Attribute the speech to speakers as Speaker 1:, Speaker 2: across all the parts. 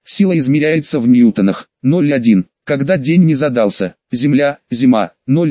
Speaker 1: Сила измеряется в ньютонах. 0,1. Когда день не задался. Земля, зима.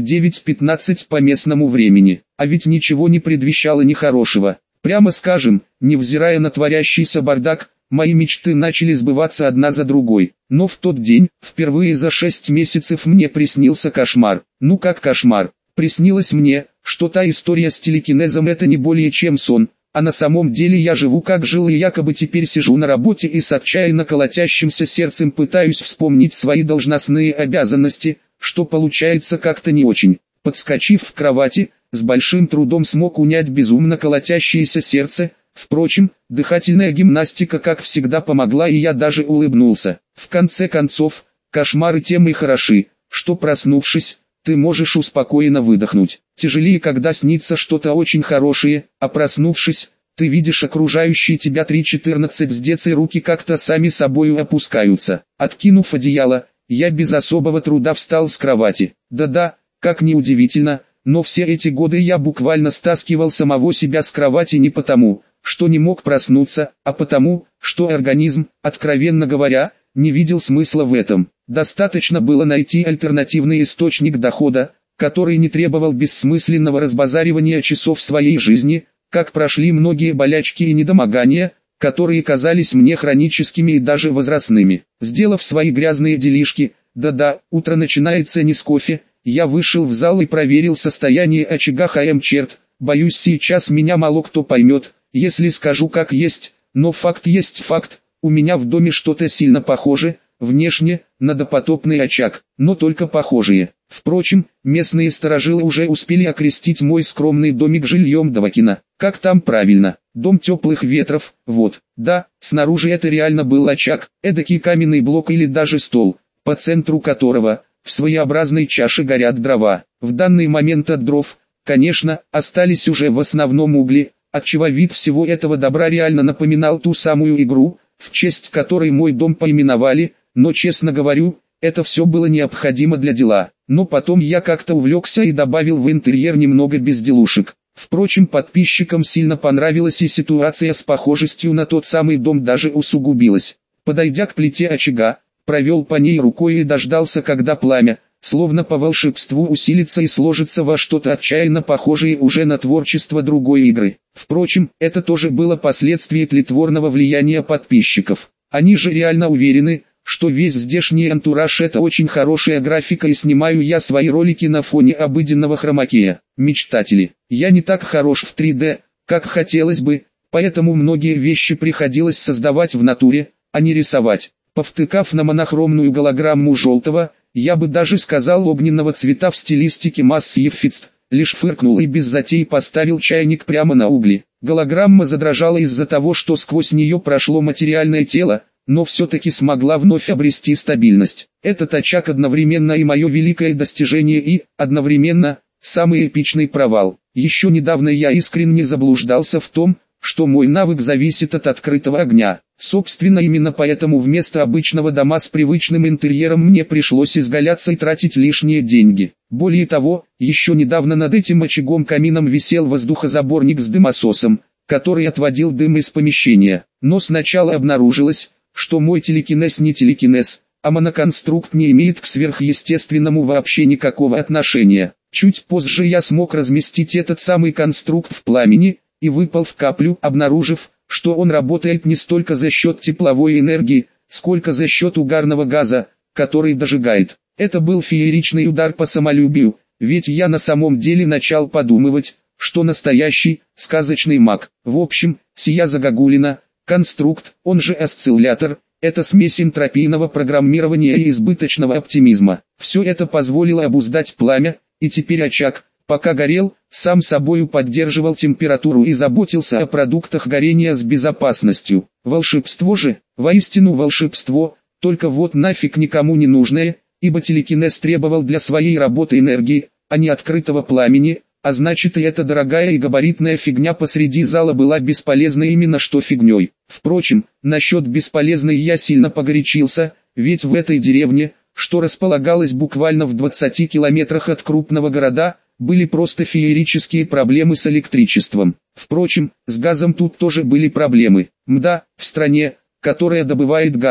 Speaker 1: 09:15 по местному времени. А ведь ничего не предвещало нехорошего. Прямо скажем, невзирая на творящийся бардак, мои мечты начали сбываться одна за другой. Но в тот день, впервые за 6 месяцев мне приснился кошмар. Ну как кошмар? Приснилось мне, что та история с телекинезом это не более чем сон, а на самом деле я живу как жил и якобы теперь сижу на работе и с отчаянно колотящимся сердцем пытаюсь вспомнить свои должностные обязанности, что получается как-то не очень. Подскочив в кровати, с большим трудом смог унять безумно колотящееся сердце. Впрочем, дыхательная гимнастика как всегда помогла и я даже улыбнулся. В конце концов, кошмары тем и хороши, что проснувшись, ты можешь успокоенно выдохнуть. Тяжелее, когда снится что-то очень хорошее, а проснувшись, ты видишь окружающие тебя 3:14 с дец и руки как-то сами собою опускаются. Откинув одеяло, я без особого труда встал с кровати. Да-да, как ни удивительно, но все эти годы я буквально стаскивал самого себя с кровати не потому, что не мог проснуться, а потому, что организм, откровенно говоря, не видел смысла в этом. Достаточно было найти альтернативный источник дохода, который не требовал бессмысленного разбазаривания часов своей жизни, как прошли многие болячки и недомогания, которые казались мне хроническими и даже возрастными. Сделав свои грязные делишки, да-да, утро начинается не с кофе, я вышел в зал и проверил состояние очага ХМ-черт. Боюсь, сейчас меня мало кто поймет, если скажу как есть, но факт есть факт, у меня в доме что-то сильно похоже, внешне, на допотопный очаг, но только похожие. Впрочем, местные старожилы уже успели окрестить мой скромный домик жильем Давакина. Как там правильно? Дом теплых ветров, вот. Да, снаружи это реально был очаг, эдакий каменный блок или даже стол, по центру которого, в своеобразной чаше горят дрова. В данный момент от дров, конечно, остались уже в основном угли, отчего вид всего этого добра реально напоминал ту самую игру, в честь которой мой дом поименовали, но честно говорю, это все было необходимо для дела. Но потом я как-то увлекся и добавил в интерьер немного безделушек. Впрочем, подписчикам сильно понравилась и ситуация с похожестью на тот самый дом даже усугубилась. Подойдя к плите очага, провел по ней рукой и дождался, когда пламя, словно по волшебству, усилится и сложится во что-то отчаянно похожее уже на творчество другой игры. Впрочем, это тоже было последствием тлетворного влияния подписчиков. Они же реально уверены, что весь здешний антураж это очень хорошая графика и снимаю я свои ролики на фоне обыденного хромакея. Мечтатели. Я не так хорош в 3D, как хотелось бы, поэтому многие вещи приходилось создавать в натуре, а не рисовать. Повтыкав на монохромную голограмму желтого, я бы даже сказал огненного цвета в стилистике Massive Fist, лишь фыркнул и без затей поставил чайник прямо на угли. Голограмма задрожала из-за того, что сквозь нее прошло материальное тело, но все-таки смогла вновь обрести стабильность. Этот очаг одновременно и мое великое достижение и, одновременно, самый эпичный провал. Еще недавно я искренне заблуждался в том, что мой навык зависит от открытого огня. Собственно, именно поэтому вместо обычного дома с привычным интерьером мне пришлось изгаляться и тратить лишние деньги. Более того, еще недавно над этим очагом-камином висел воздухозаборник с дымососом, который отводил дым из помещения. Но сначала обнаружилось, что мой телекинез не телекинез, а моноконструкт не имеет к сверхъестественному вообще никакого отношения. Чуть позже я смог разместить этот самый конструкт в пламени, и выпал в каплю, обнаружив, что он работает не столько за счет тепловой энергии, сколько за счет угарного газа, который дожигает. Это был фееричный удар по самолюбию, ведь я на самом деле начал подумывать, что настоящий, сказочный маг. В общем, сия загогулина, конструкт, он же осциллятор, это смесь энтропийного программирования и избыточного оптимизма. Все это позволило обуздать пламя, и теперь очаг, пока горел, сам собою поддерживал температуру и заботился о продуктах горения с безопасностью. Волшебство же, воистину волшебство, только вот нафиг никому не нужное, ибо телекинез требовал для своей работы энергии, а не открытого пламени, а значит и эта дорогая и габаритная фигня посреди зала была бесполезной именно что фигней. Впрочем, насчет бесполезной я сильно погорячился, ведь в этой деревне, что располагалась буквально в 20 километрах от крупного города, были просто феерические проблемы с электричеством. Впрочем, с газом тут тоже были проблемы. Мда, в стране, которая добывает газ,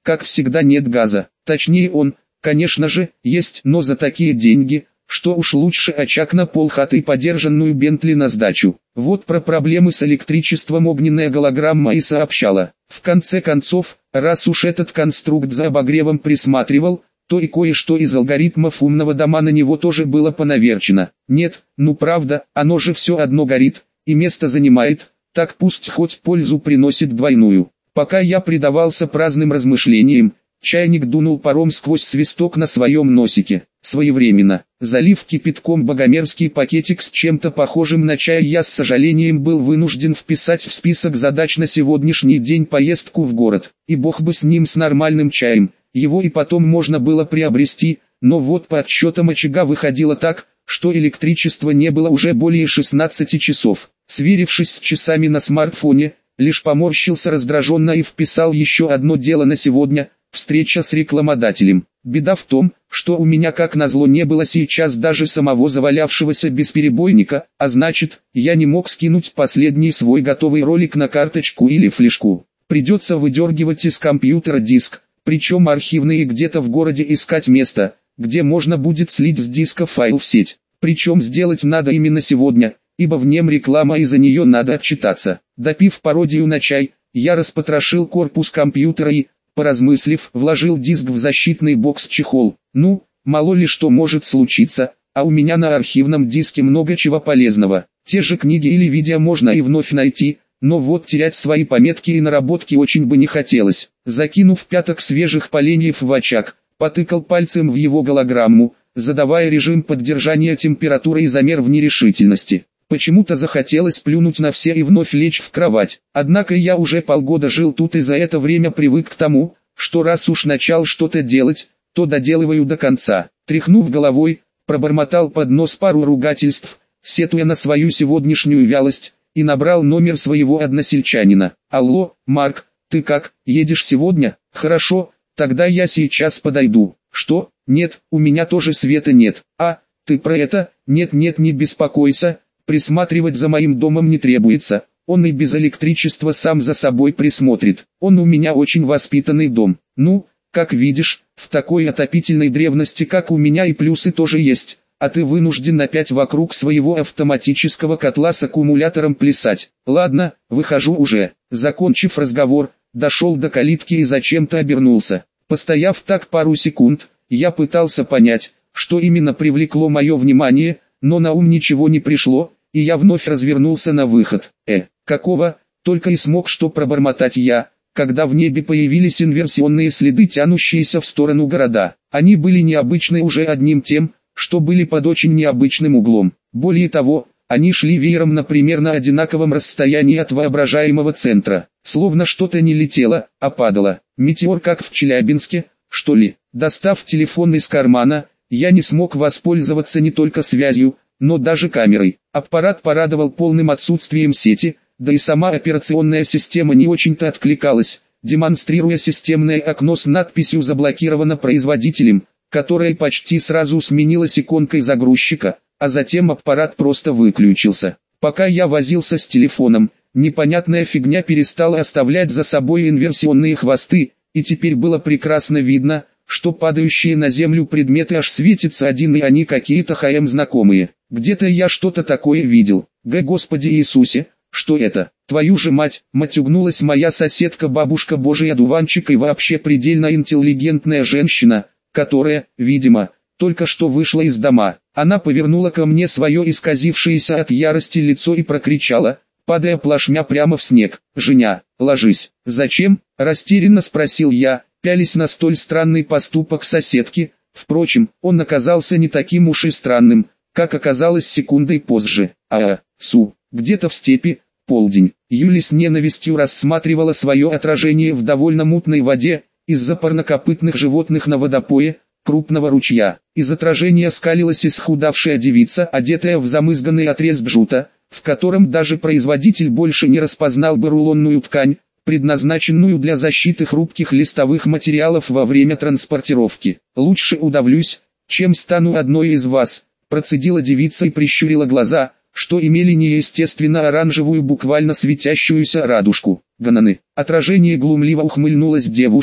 Speaker 1: как всегда нет газа. Точнее он, конечно же, есть, но за такие деньги, что уж лучше очаг на полхаты и подержанную Бентли на сдачу. Вот про проблемы с электричеством огненная голограмма и сообщала. В конце концов, раз уж этот конструкт за обогревом присматривал, то и кое-что из алгоритмов умного дома на него тоже было понаверчено. Нет, ну правда, оно же все одно горит, и место занимает, так пусть хоть пользу приносит двойную. Пока я предавался праздным размышлениям, чайник дунул паром сквозь свисток на своем носике. Своевременно, залив кипятком богомерзкий пакетик с чем-то похожим на чай, я с сожалением был вынужден вписать в список задач на сегодняшний день поездку в город. И бог бы с ним, с нормальным чаем, его и потом можно было приобрести, но вот по отсчетам очага выходило так, что электричества не было уже более 16 часов. Сверившись с часами на смартфоне, лишь поморщился раздраженно и вписал еще одно дело на сегодня – встреча с рекламодателем. Беда в том, что у меня как назло не было сейчас даже самого завалявшегося бесперебойника, а значит, я не мог скинуть последний свой готовый ролик на карточку или флешку. Придется выдергивать из компьютера диск, причем архивный, и где-то в городе искать место, где можно будет слить с диска файл в сеть. Причем сделать надо именно сегодня, ибо в нем реклама и за нее надо отчитаться. Допив пародию на чай, я распотрошил корпус компьютера и, поразмыслив, вложил диск в защитный бокс-чехол. Ну, мало ли что может случиться, а у меня на архивном диске много чего полезного. Те же книги или видео можно и вновь найти, но вот терять свои пометки и наработки очень бы не хотелось. Закинув пяток свежих поленьев в очаг, потыкал пальцем в его голограмму, задавая режим поддержания температуры и замер в нерешительности. Почему-то захотелось плюнуть на все и вновь лечь в кровать. Однако я уже полгода жил тут и за это время привык к тому, что раз уж начал что-то делать, то доделываю до конца. Тряхнув головой, пробормотал под нос пару ругательств, сетуя на свою сегодняшнюю вялость, и набрал номер своего односельчанина. «Алло, Марк, ты как, едешь сегодня? Хорошо, тогда я сейчас подойду». «Что? Нет, у меня тоже света нет». «А, ты про это? Нет-нет, не беспокойся. Присматривать за моим домом не требуется, он и без электричества сам за собой присмотрит. Он у меня очень воспитанный дом. Ну, как видишь, в такой отопительной древности, как у меня, и плюсы тоже есть, а ты вынужден опять вокруг своего автоматического котла с аккумулятором плясать. Ладно, выхожу уже». Закончив разговор, дошел до калитки и зачем-то обернулся. Постояв так пару секунд, я пытался понять, что именно привлекло мое внимание, но на ум ничего не пришло, и я вновь развернулся на выход. Какого? Только и смог что пробормотать я, когда в небе появились инверсионные следы, тянущиеся в сторону города. Они были необычны уже одним тем, что были под очень необычным углом. Более того, они шли веером на примерно одинаковом расстоянии от воображаемого центра, словно что-то не летело, а падало. Метеор, как в Челябинске, что ли? Достав телефон из кармана, я не смог воспользоваться не только связью, но даже камерой. Аппарат порадовал полным отсутствием сети, да и сама операционная система не очень-то откликалась, демонстрируя системное окно с надписью «Заблокировано производителем», которое почти сразу сменилось иконкой загрузчика, а затем аппарат просто выключился. Пока я возился с телефоном, непонятная фигня перестала оставлять за собой инверсионные хвосты, и теперь было прекрасно видно, что падающие на землю предметы аж светятся один, и они какие-то знакомые. Где-то я что-то такое видел. Господи Иисусе, что это? Твою же мать, матюгнулась моя соседка, бабушка Божий одуванчик, и вообще предельно интеллигентная женщина, которая, видимо, только что вышла из дома. Она повернула ко мне свое исказившееся от ярости лицо и прокричала, падая плашмя прямо в снег: «Женя, ложись». «Зачем?» – растерянно спросил я, пялись на столь странный поступок соседки. Впрочем, он оказался не таким уж и странным, как оказалось секундой позже. Где-то в степи, полдень. Юли с ненавистью рассматривала свое отражение в довольно мутной воде, из-за парнокопытных животных на водопое, крупного ручья. Из отражения скалилась исхудавшая девица, одетая в замызганный отрез джута, в котором даже производитель больше не распознал бы рулонную ткань, предназначенную для защиты хрупких листовых материалов во время транспортировки. «Лучше удавлюсь, чем стану одной из вас», процедила девица и прищурила глаза, что имели неестественно оранжевую, буквально светящуюся радужку. «Гананы». Отражение глумливо ухмыльнулось девушке,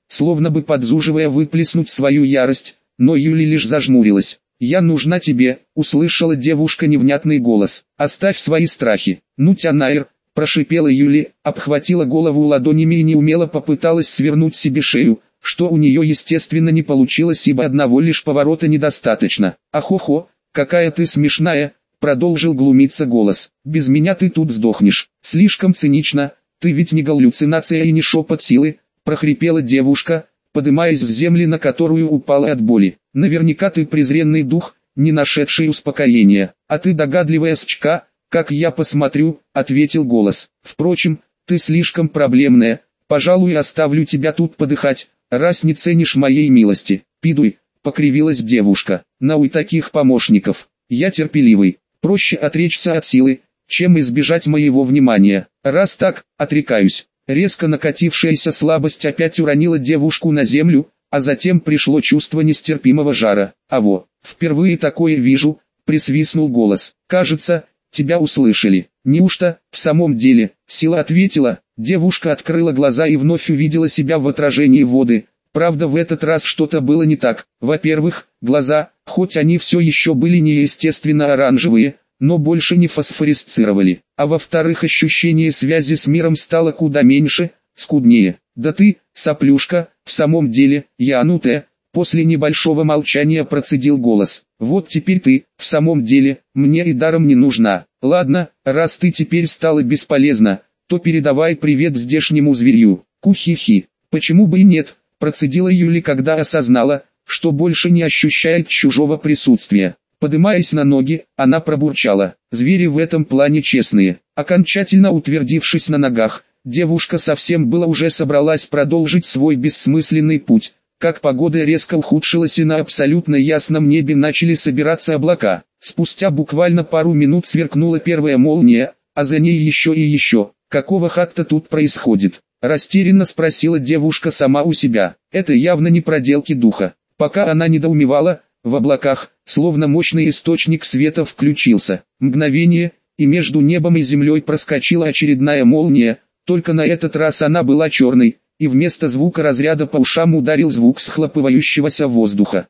Speaker 1: словно бы подзуживая выплеснуть свою ярость, но Юли лишь зажмурилась. «Я нужна тебе», — услышала девушка невнятный голос. «Оставь свои страхи». «Ну тя Найр», — прошипела Юли, обхватила голову ладонями и неумело попыталась свернуть себе шею, что у нее естественно не получилось, ибо одного лишь поворота недостаточно. «Ахо-хо, какая ты смешная», — продолжил глумиться голос. «Без меня ты тут сдохнешь. Слишком цинично, ты ведь не галлюцинация и не шепот силы», — прохрипела девушка, подымаясь с земли, на которую упала от боли. «Наверняка ты презренный дух, не нашедший успокоения. А ты догадливая сучка, как я посмотрю», — ответил голос. «Впрочем, ты слишком проблемная, пожалуй, оставлю тебя тут подыхать, раз не ценишь моей милости». «Пидуй», — покривилась девушка, — «науй таких помощников. Я терпеливый, проще отречься от силы, чем избежать моего внимания. Раз так, отрекаюсь». Резко накатившаяся слабость опять уронила девушку на землю, а затем пришло чувство нестерпимого жара. «Аво, впервые такое вижу», — присвистнул голос. «Кажется, тебя услышали». «Неужто, в самом деле?» — сила ответила. Девушка открыла глаза и вновь увидела себя в отражении воды. Правда, в этот раз что-то было не так. Во-первых, глаза, хоть они все еще были неестественно оранжевые, но больше не фосфорисцировали. А во-вторых, ощущение связи с миром стало куда меньше, скуднее. «Да ты, соплюшка, в самом деле, янутая», — после небольшого молчания процедил голос. «Вот теперь ты, в самом деле, мне и даром не нужна. Ладно, раз ты теперь стала бесполезна, то передавай привет здешнему зверю». «Кухи-хи, почему бы и нет», — процедила Юли, когда осознала, что больше не ощущает чужого присутствия. Подымаясь на ноги, она пробурчала: «Звери в этом плане честные». Окончательно утвердившись на ногах, девушка совсем было уже собралась продолжить свой бессмысленный путь, как погода резко ухудшилась и на абсолютно ясном небе начали собираться облака. Спустя буквально пару минут сверкнула первая молния, а за ней еще и еще. «Какого хатта тут происходит?» — растерянно спросила девушка сама у себя. Это явно не проделки духа. Пока она недоумевала, в облаках, словно мощный источник света, включился. Мгновение, и между небом и землей проскочила очередная молния, только на этот раз она была черной, и вместо звука разряда по ушам ударил звук схлопывающегося воздуха.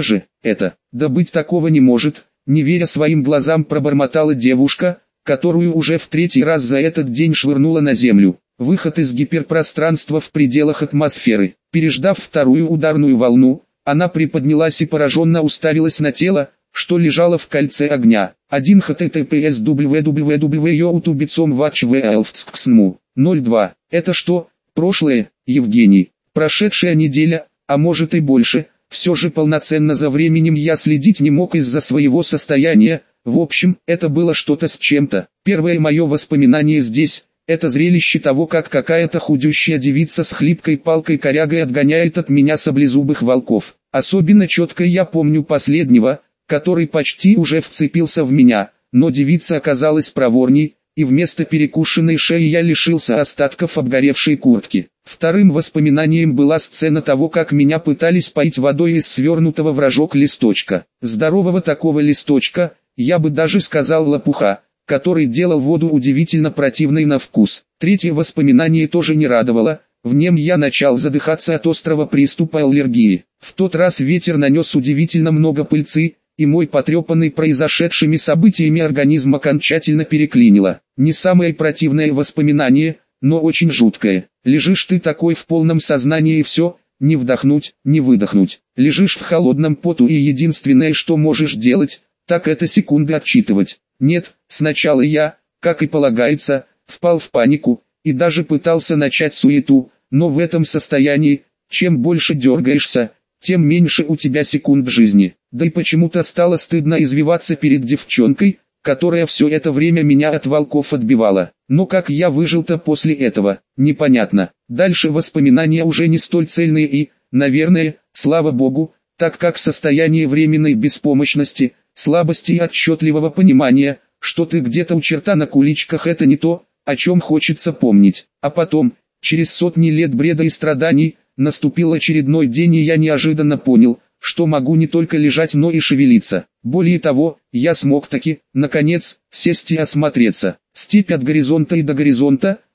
Speaker 1: Да быть такого не может», — не веря своим глазам, пробормотала девушка, которую уже в третий раз за этот день швырнула на землю. Выход из гиперпространства в пределах атмосферы. Переждав вторую ударную волну, она приподнялась и пораженно уставилась на тело, что лежало в кольце огня. 1 https www.youtube.com/watchvlfsksmu 02. Это что, прошлое, Евгений? Прошедшая неделя, а может и больше, все же полноценно за временем я следить не мог из-за своего состояния. В общем, это было что-то с чем-то. Первое мое воспоминание здесь — это зрелище того, как какая-то худющая девица с хлипкой палкой-корягой отгоняет от меня саблезубых волков. Особенно четко я помню последнего, который почти уже вцепился в меня, но девица оказалась проворней, и вместо перекушенной шеи я лишился остатков обгоревшей куртки. Вторым воспоминанием была сцена того, как меня пытались поить водой из свернутого в рожок листочка. Здорового такого листочка, я бы даже сказал лопуха, который делал воду удивительно противной на вкус. Третье воспоминание тоже не радовало, в нем я начал задыхаться от острого приступа аллергии. В тот раз ветер нанес удивительно много пыльцы, и мой потрепанный произошедшими событиями организм окончательно переклинило. Не самое противное воспоминание, но очень жуткое. Лежишь ты такой в полном сознании и все, не вдохнуть, не выдохнуть. Лежишь в холодном поту и единственное, что можешь делать, так это секунды отсчитывать. Нет, сначала я, как и полагается, впал в панику, и даже пытался начать суету, но в этом состоянии, чем больше дергаешься, тем меньше у тебя секунд жизни. Да и почему-то стало стыдно извиваться перед девчонкой, которая все это время меня от волков отбивала. Но как я выжил-то после этого, непонятно. Дальше воспоминания уже не столь цельные и, наверное, слава богу, так как состояние временной беспомощности, слабости и отчетливого понимания, что ты где-то у черта на куличках, это не то, о чем хочется помнить. А потом, через сотни лет бреда и страданий, наступил очередной день, и я неожиданно понял, что могу не только лежать, но и шевелиться. Более того, я смог таки, наконец, сесть и осмотреться. Степь от горизонта и до горизонта,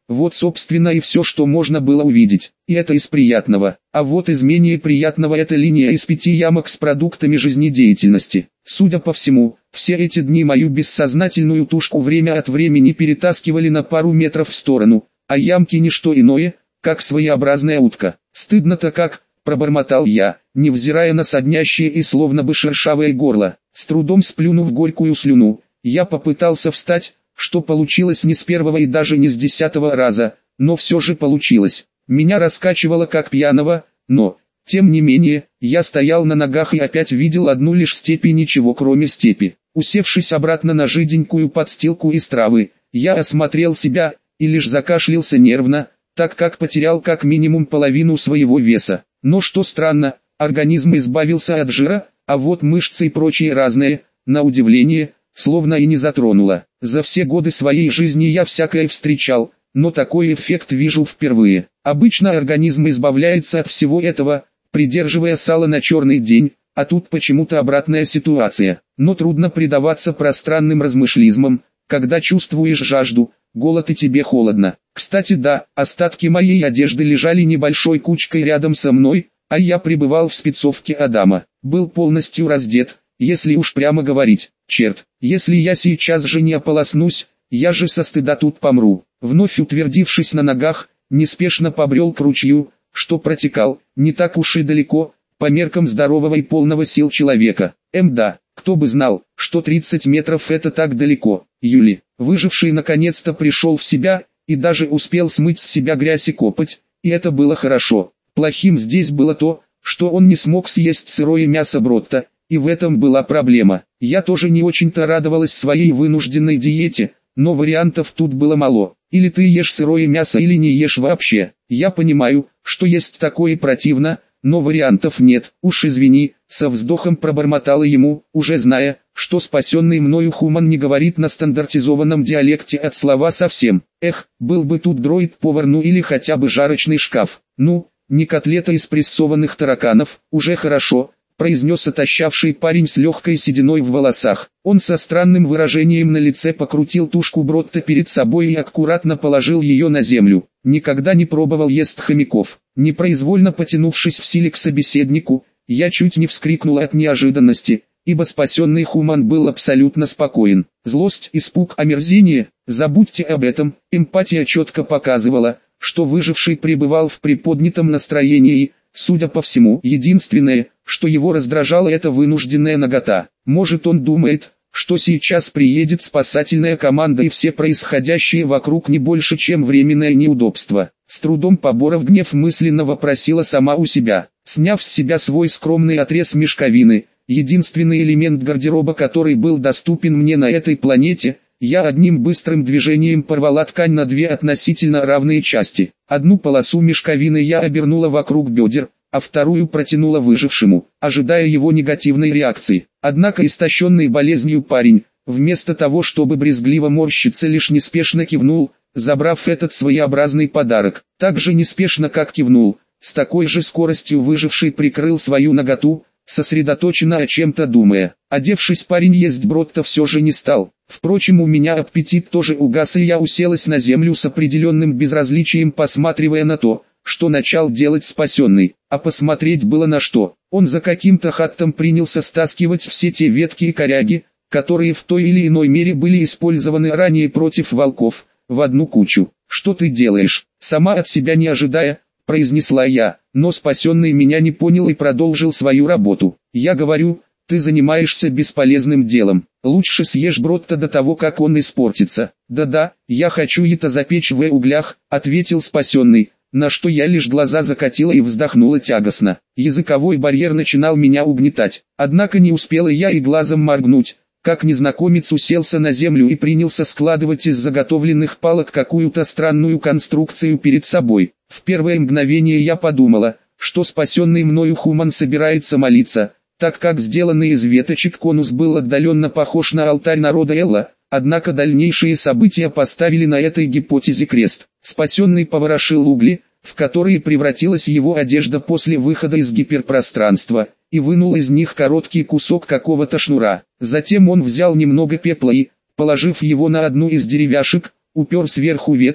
Speaker 1: Вот собственно и все, что можно было увидеть. И это из приятного. А вот из менее приятного эта линия из 5 ямок с продуктами жизнедеятельности. Судя по всему, все эти дни мою бессознательную тушку время от времени перетаскивали на пару метров в сторону, а ямки не что иное, как своеобразная утка. Стыдно-то как, пробормотал я, невзирая на соднящее и словно бы шершавое горло. С трудом сплюнув горькую слюну, я попытался встать, что получилось не с первого и даже не с 10-го раза, но все же получилось. Меня раскачивало как пьяного, но, тем не менее, я стоял на ногах и опять видел одну лишь степь и ничего кроме степи. Усевшись обратно на жиденькую подстилку из травы, я осмотрел себя, и лишь закашлялся нервно, так как потерял как минимум половину своего веса. Но что странно, организм избавился от жира, а вот мышцы и прочие разные, на удивление, словно и не затронуло. За все годы своей жизни я всякое встречал, но такой эффект вижу впервые. Обычно организм избавляется от всего этого, придерживая сало на черный день, а тут почему-то обратная ситуация. Но трудно предаваться пространным размышлизмам, когда чувствуешь жажду, голод и тебе холодно. Кстати да, остатки моей одежды лежали небольшой кучкой рядом со мной, а я пребывал в спецовке Адама. Был полностью раздет, если уж прямо говорить. Черт, если я сейчас же не ополоснусь, я же со стыда тут помру. Вновь утвердившись на ногах, неспешно побрел к ручью, что протекал, не так уж и далеко, по меркам здорового и полного сил человека. Да, кто бы знал, что 30 метров это так далеко. Юли, выживший наконец-то пришел в себя, и даже успел смыть с себя грязь и копоть, и это было хорошо. Плохим здесь было то, что он не смог съесть сырое мясо Бротта, и в этом была проблема. Я тоже не очень-то радовалась своей вынужденной диете, но вариантов тут было мало. Или ты ешь сырое мясо, или не ешь вообще. Я понимаю, что есть такое противно, но вариантов нет. Уж извини, со вздохом пробормотала ему, уже зная, что спасенный мною Хуман не говорит на стандартизованном диалекте от слова совсем. Эх, был бы тут дроид-повар, ну или хотя бы жарочный шкаф. Ну, не котлета из прессованных тараканов, уже хорошо, произнес отощавший парень с легкой сединой в волосах. Он со странным выражением на лице покрутил тушку Бротта перед собой и аккуратно положил ее на землю. Никогда не пробовал есть хомяков. Непроизвольно потянувшись в силе к собеседнику, я чуть не вскрикнул от неожиданности, ибо спасенный Хуман был абсолютно спокоен. Злость, испуг, омерзение, забудьте об этом. Эмпатия четко показывала, что выживший пребывал в приподнятом настроении. Судя по всему, единственное, что его раздражало, это вынужденная нагота. Может, он думает, что сейчас приедет спасательная команда и все происходящее вокруг не больше, чем временное неудобство. С трудом поборов гнев, мысленно вопросила сама у себя. Сняв с себя свой скромный отрез мешковины, единственный элемент гардероба, который был доступен мне на этой планете, я одним быстрым движением порвала ткань на две относительно равные части. Одну полосу мешковины я обернула вокруг бедер, а вторую протянула выжившему, ожидая его негативной реакции. Однако истощенный болезнью парень, вместо того чтобы брезгливо морщиться, лишь неспешно кивнул, забрав этот своеобразный подарок. Так же неспешно как кивнул, с такой же скоростью выживший прикрыл свою наготу, сосредоточенно о чем-то думая. Одевшись, парень есть Бротта все же не стал. Впрочем, у меня аппетит тоже угас, и я уселась на землю с определенным безразличием, посматривая на то, что начал делать спасенный. А посмотреть было на что. Он за каким-то хаттом принялся стаскивать все те ветки и коряги, которые в той или иной мере были использованы ранее против волков, в одну кучу. «Что ты делаешь?» Сама от себя не ожидая, произнесла я, но спасенный меня не понял и продолжил свою работу. «Я говорю, ты занимаешься бесполезным делом. Лучше съешь Бротта до того, как он испортится». «Да-да, я хочу это запечь в углях», — ответил спасенный, на что я лишь глаза закатила и вздохнула тягостно. Языковой барьер начинал меня угнетать. Однако не успела я и глазом моргнуть, как незнакомец уселся на землю и принялся складывать из заготовленных палок какую-то странную конструкцию перед собой. В первое мгновение я подумала, что спасенный мною Хуман собирается молиться, так как сделанный из веточек конус был отдаленно похож на алтарь народа Элла, однако дальнейшие события поставили на этой гипотезе крест. Спасенный поворошил угли, в которые превратилась его одежда после выхода из гиперпространства, и вынул из них короткий кусок какого-то шнура. Затем он взял немного пепла и, положив его на одну из деревяшек, упер сверху ветку,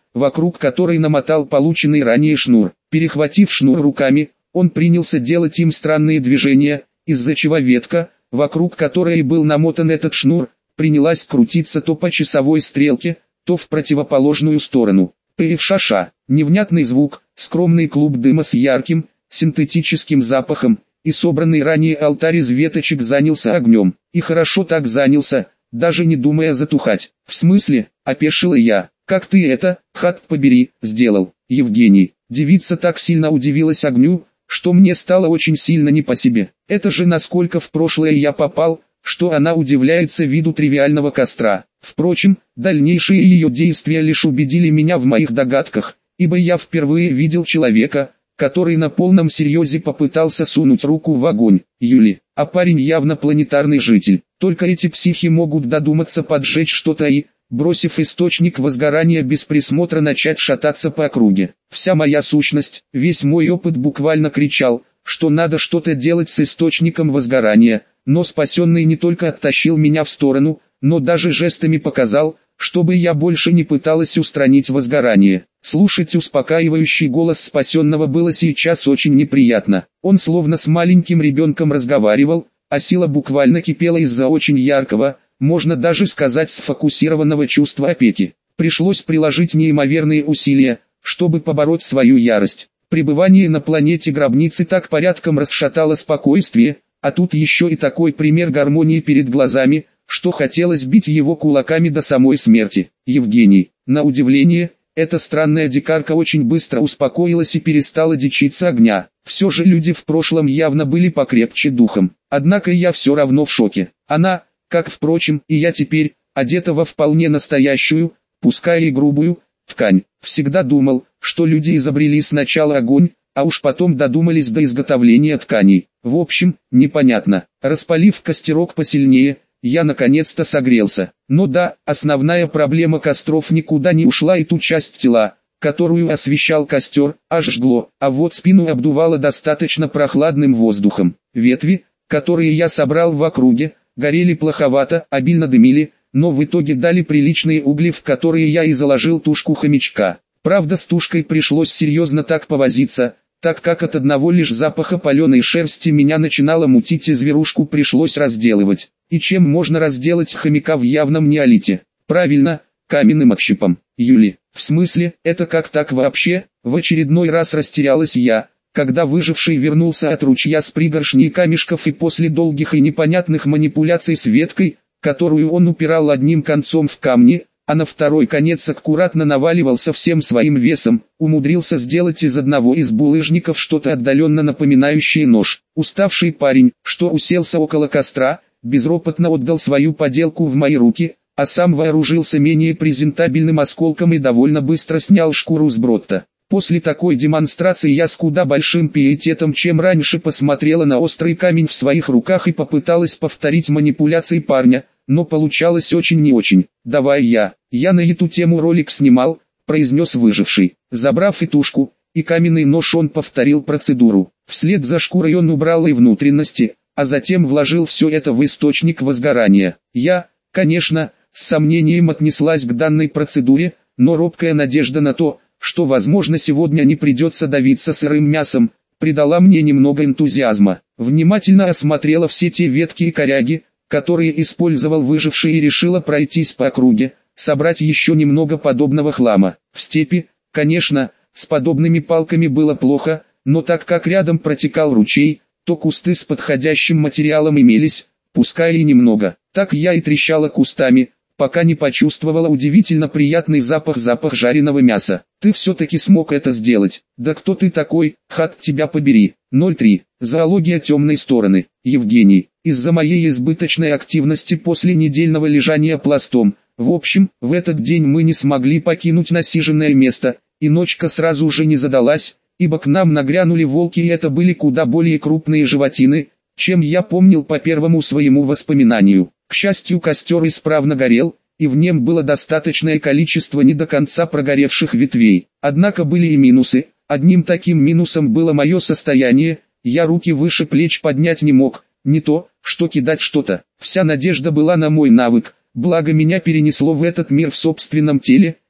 Speaker 1: вокруг которой намотал полученный ранее шнур. Перехватив шнур руками, он принялся делать им странные движения, из-за чего ветка, вокруг которой был намотан этот шнур, принялась крутиться то по часовой стрелке, то в противоположную сторону. Пыв-ша-ша, невнятный звук, скромный клуб дыма с ярким, синтетическим запахом, и собранный ранее алтарь из веточек занялся огнем. И хорошо так занялся, даже не думая затухать. «В смысле?» – опешила я. «Как ты это, хат побери, сделал, Евгений?» Девица так сильно удивилась огню, что мне стало очень сильно не по себе. Это же насколько в прошлое я попал, что она удивляется виду тривиального костра. Впрочем, дальнейшие ее действия лишь убедили меня в моих догадках, ибо я впервые видел человека, который на полном серьезе попытался сунуть руку в огонь. Юли, а парень явно планетарный житель. Только эти психи могут додуматься поджечь что-то и, бросив источник возгорания без присмотра, начать шататься по округе. Вся моя сущность, весь мой опыт буквально кричал, что надо что-то делать с источником возгорания, но спасенный не только оттащил меня в сторону, но даже жестами показал, чтобы я больше не пыталась устранить возгорание. Слушать успокаивающий голос спасенного было сейчас очень неприятно. Он словно с маленьким ребенком разговаривал, а сила буквально кипела из-за очень яркого, можно даже сказать сфокусированного чувства опеки. Пришлось приложить неимоверные усилия, чтобы побороть свою ярость. Пребывание на планете гробницы так порядком расшатало спокойствие, а тут еще и такой пример гармонии перед глазами, что хотелось бить его кулаками до самой смерти. Евгений, на удивление, эта странная дикарка очень быстро успокоилась и перестала дичиться огня. Все же люди в прошлом явно были покрепче духом. Однако я все равно в шоке. Она, как впрочем и я теперь, одета во вполне настоящую, пускай и грубую, ткань. Всегда думал, что люди изобрели сначала огонь, а уж потом додумались до изготовления тканей. В общем, непонятно. Распалив костерок посильнее, я наконец-то согрелся. Но да, основная проблема костров никуда не ушла, и ту часть тела, которую освещал костер, аж жгло, а вот спину обдувало достаточно прохладным воздухом. Ветви, которые я собрал в округе, горели плоховато, обильно дымили, но в итоге дали приличные угли, в которые я и заложил тушку хомячка. Правда, с тушкой пришлось серьезно так повозиться, так как от одного лишь запаха паленой шерсти меня начинало мутить, и зверушку пришлось разделывать. И чем можно разделать хомяка в явном неолите? Правильно, каменным отщепом. Юли, в смысле, это как так вообще? В очередной раз растерялась я, когда выживший вернулся от ручья с пригоршней камешков и после долгих и непонятных манипуляций с веткой, которую он упирал одним концом в камни, а на второй конец аккуратно наваливался всем своим весом, умудрился сделать из одного из булыжников что-то отдаленно напоминающее нож. Уставший парень, что уселся около костра, безропотно отдал свою поделку в мои руки, а сам вооружился менее презентабельным осколком и довольно быстро снял шкуру с Бротта. После такой демонстрации я с куда большим пиететом, чем раньше, посмотрела на острый камень в своих руках и попыталась повторить манипуляции парня, но получалось очень не очень. «Давай я на эту тему ролик снимал», — произнес выживший. Забрав и тушку, и каменный нож, он повторил процедуру. Вслед за шкурой он убрал и внутренности, а затем вложил все это в источник возгорания. Я, конечно, с сомнением отнеслась к данной процедуре, но робкая надежда на то, что возможно сегодня не придется давиться сырым мясом, придала мне немного энтузиазма. Внимательно осмотрела все те ветки и коряги, которые использовал выживший, и решила пройтись по округе, собрать еще немного подобного хлама. В степи, конечно, с подобными палками было плохо, но так как рядом протекал ручей, то кусты с подходящим материалом имелись, пускай и немного. Так я и трещала кустами, пока не почувствовала удивительно приятный запах жареного мяса. Ты все-таки смог это сделать. Да кто ты такой, хат тебя побери. 03. Зоология темной стороны. Евгений. Из-за моей избыточной активности после недельного лежания пластом, в общем, в этот день мы не смогли покинуть насиженное место, и ночка сразу же не задалась, ибо к нам нагрянули волки, и это были куда более крупные животины, чем я помнил по первому своему воспоминанию. К счастью, костер исправно горел, и в нем было достаточное количество не до конца прогоревших ветвей. Однако были и минусы. Одним таким минусом было мое состояние: я руки выше плеч поднять не мог, не то, что кидать что-то. Вся надежда была на мой навык, благо меня перенесло в этот мир в собственном теле,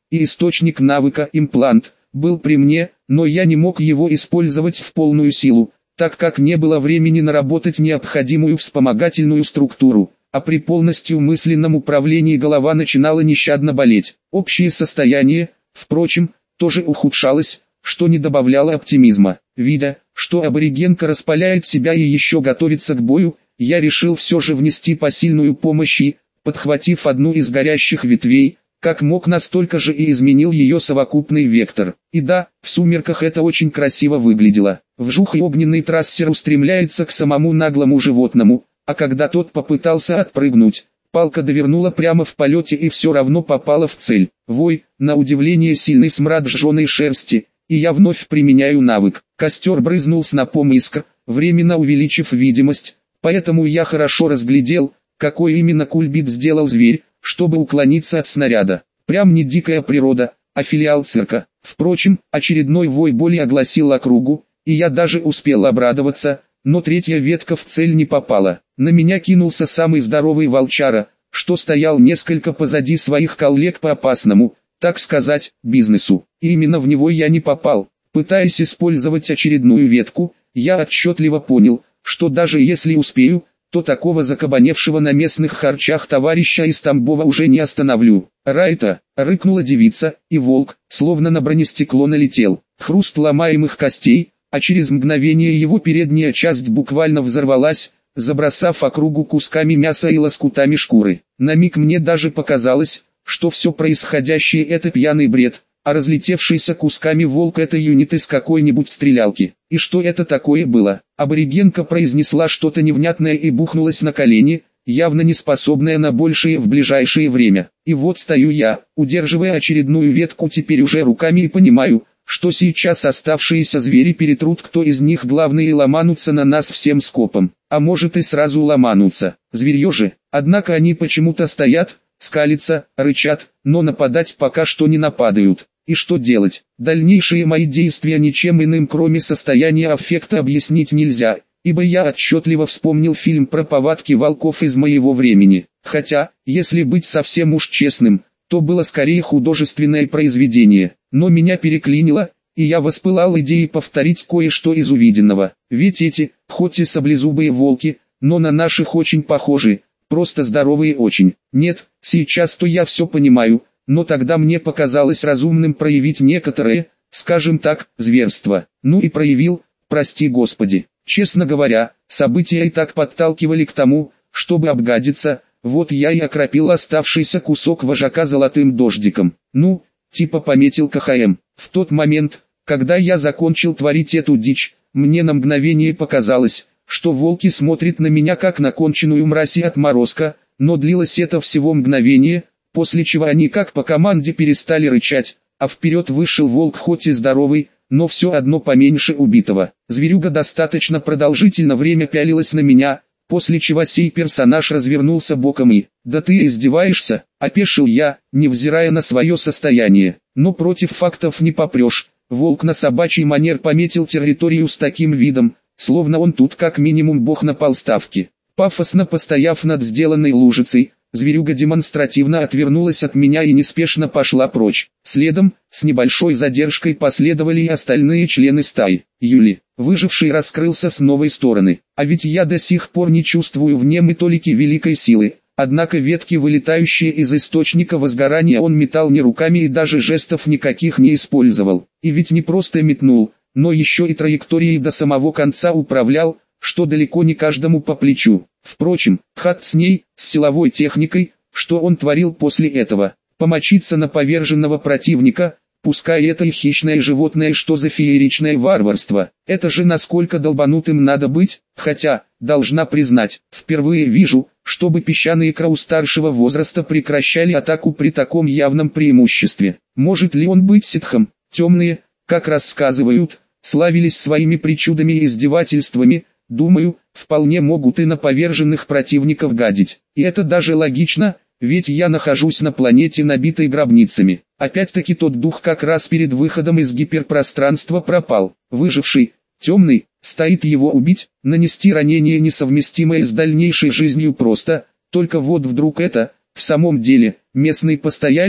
Speaker 1: и источник навыка имплант был при мне, но я не мог его использовать в полную силу, так как не было времени наработать необходимую вспомогательную структуру, а при полностью мысленном управлении голова начинала нещадно болеть. Общее состояние, впрочем, тоже ухудшалось, что не добавляло оптимизма. Видя, что аборигенка распаляет себя и еще готовится к бою, я решил все же внести посильную помощь и, подхватив одну из горящих ветвей, как мог настолько же и изменил ее совокупный вектор. И да, в сумерках это очень красиво выглядело. Вжух и огненный трассер устремляется к самому наглому животному, а когда тот попытался отпрыгнуть, палка довернула прямо в полете и все равно попала в цель. Вой, на удивление сильный смрад сжженной шерсти, и я вновь применяю навык. Костер брызнул снопом искр, временно увеличив видимость, поэтому я хорошо разглядел, какой именно кульбит сделал зверь, чтобы уклониться от снаряда. Прям не дикая природа, а филиал цирка. Впрочем, очередной вой боли огласил округу, и я даже успел обрадоваться, но третья ветка в цель не попала. На меня кинулся самый здоровый волчара, что стоял несколько позади своих коллег по опасному, так сказать, бизнесу. И именно в него я не попал. Пытаясь использовать очередную ветку, я отчетливо понял, что даже если успею, то такого закабаневшего на местных харчах товарища из Тамбова уже не остановлю. «Райта!» — рыкнула девица, и волк, словно на бронестекло налетел. Хруст ломаемых костей, а через мгновение его передняя часть буквально взорвалась, забросав округу кусками мяса и лоскутами шкуры. На миг мне даже показалось, что все происходящее это пьяный бред, а разлетевшийся кусками волк это юнит из какой-нибудь стрелялки. И что это такое было? Аборигенка произнесла что-то невнятное и бухнулась на колени, явно не способная на большее в ближайшее время. И вот стою я, удерживая очередную ветку теперь уже руками и понимаю, что сейчас оставшиеся звери перетрут, кто из них главный, и ломанутся на нас всем скопом. А может и сразу ломанутся. Зверье же. Однако они почему-то стоят, скалятся, рычат, но нападать пока что не нападают. И что делать? Дальнейшие мои действия ничем иным кроме состояния аффекта объяснить нельзя, ибо я отчетливо вспомнил фильм про повадки волков из моего времени. Хотя, если быть совсем уж честным, то было скорее художественное произведение. Но меня переклинило, и я воспылал идеей повторить кое-что из увиденного. Ведь эти, хоть и саблезубые волки, но на наших очень похожи, просто здоровые очень. Нет, сейчас-то я все понимаю, но тогда мне показалось разумным проявить некоторое, скажем так, зверство. Ну и проявил, прости Господи. Честно говоря, события и так подталкивали к тому, чтобы обгадиться, вот я и окропил оставшийся кусок вожака золотым дождиком. Ну, типа пометил КХМ. В тот момент, когда я закончил творить эту дичь, мне на мгновение показалось, что волки смотрят на меня как на конченую мразь и отморозка, но длилось это всего мгновение, после чего они как по команде перестали рычать, а вперед вышел волк хоть и здоровый, но все одно поменьше убитого. Зверюга достаточно продолжительно время пялилась на меня, после чего сей персонаж развернулся боком и «Да ты издеваешься?» – опешил я, невзирая на свое состояние. Но против фактов не попрешь. Волк на собачий манер пометил территорию с таким видом, словно он тут как минимум бог на полставки. Пафосно постояв над сделанной лужицей, зверюга демонстративно отвернулась от меня и неспешно пошла прочь. Следом, с небольшой задержкой последовали и остальные члены стаи. Юли, выживший, раскрылся с новой стороны. А ведь я до сих пор не чувствую в нем и толики великой силы. Однако ветки, вылетающие из источника возгорания, он метал не руками и даже жестов никаких не использовал. И ведь не просто метнул, но еще и траекторией до самого конца управлял, что далеко не каждому по плечу. Впрочем, хат с ней, с силовой техникой, что он творил после этого. Помочиться на поверженного противника, пускай это и хищное животное, что за фееричное варварство. Это же насколько долбанутым надо быть, хотя, должна признать, впервые вижу, чтобы песчаные крау старшего возраста прекращали атаку при таком явном преимуществе. Может ли он быть ситхом? Темные, как рассказывают, славились своими причудами и издевательствами. Думаю, вполне могут и на поверженных противников гадить. И это даже логично, ведь я нахожусь на планете, набитой гробницами. Опять-таки тот дух как раз перед выходом из гиперпространства пропал. Выживший, темный, стоит его убить, нанести ранение несовместимое с дальнейшей жизнью просто, только вот вдруг это, в самом деле, местный постоялец,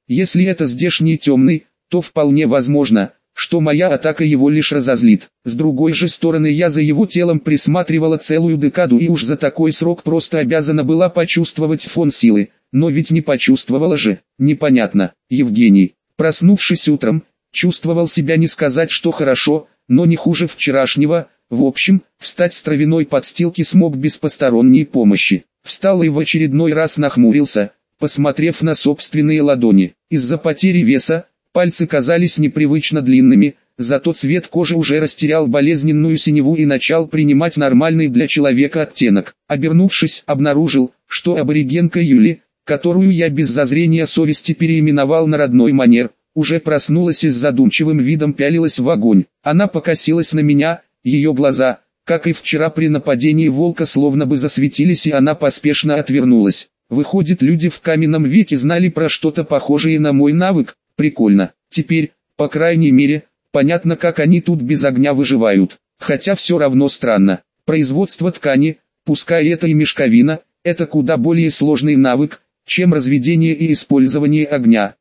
Speaker 1: Если это здешний темный, то вполне возможно, что моя атака его лишь разозлит. С другой же стороны, я за его телом присматривала целую декаду и уж за такой срок просто обязана была почувствовать фон силы, но ведь не почувствовала же. Непонятно. Евгений, проснувшись утром, чувствовал себя не сказать что хорошо, но не хуже вчерашнего. В общем, встать с травяной подстилки смог без посторонней помощи. Встал и в очередной раз нахмурился, посмотрев на собственные ладони. Из-за потери веса, пальцы казались непривычно длинными, зато цвет кожи уже растерял болезненную синеву и начал принимать нормальный для человека оттенок. Обернувшись, обнаружил, что аборигенка Юли, которую я без зазрения совести переименовал на родной манер, уже проснулась и с задумчивым видом пялилась в огонь. Она покосилась на меня, ее глаза, как и вчера при нападении волка, словно бы засветились, и она поспешно отвернулась. Выходит, люди в каменном веке знали про что-то похожее на мой навык. Прикольно. Теперь, по крайней мере, понятно, как они тут без огня выживают. Хотя все равно странно. Производство ткани, пускай это и мешковина, это куда более сложный навык, чем разведение и использование огня.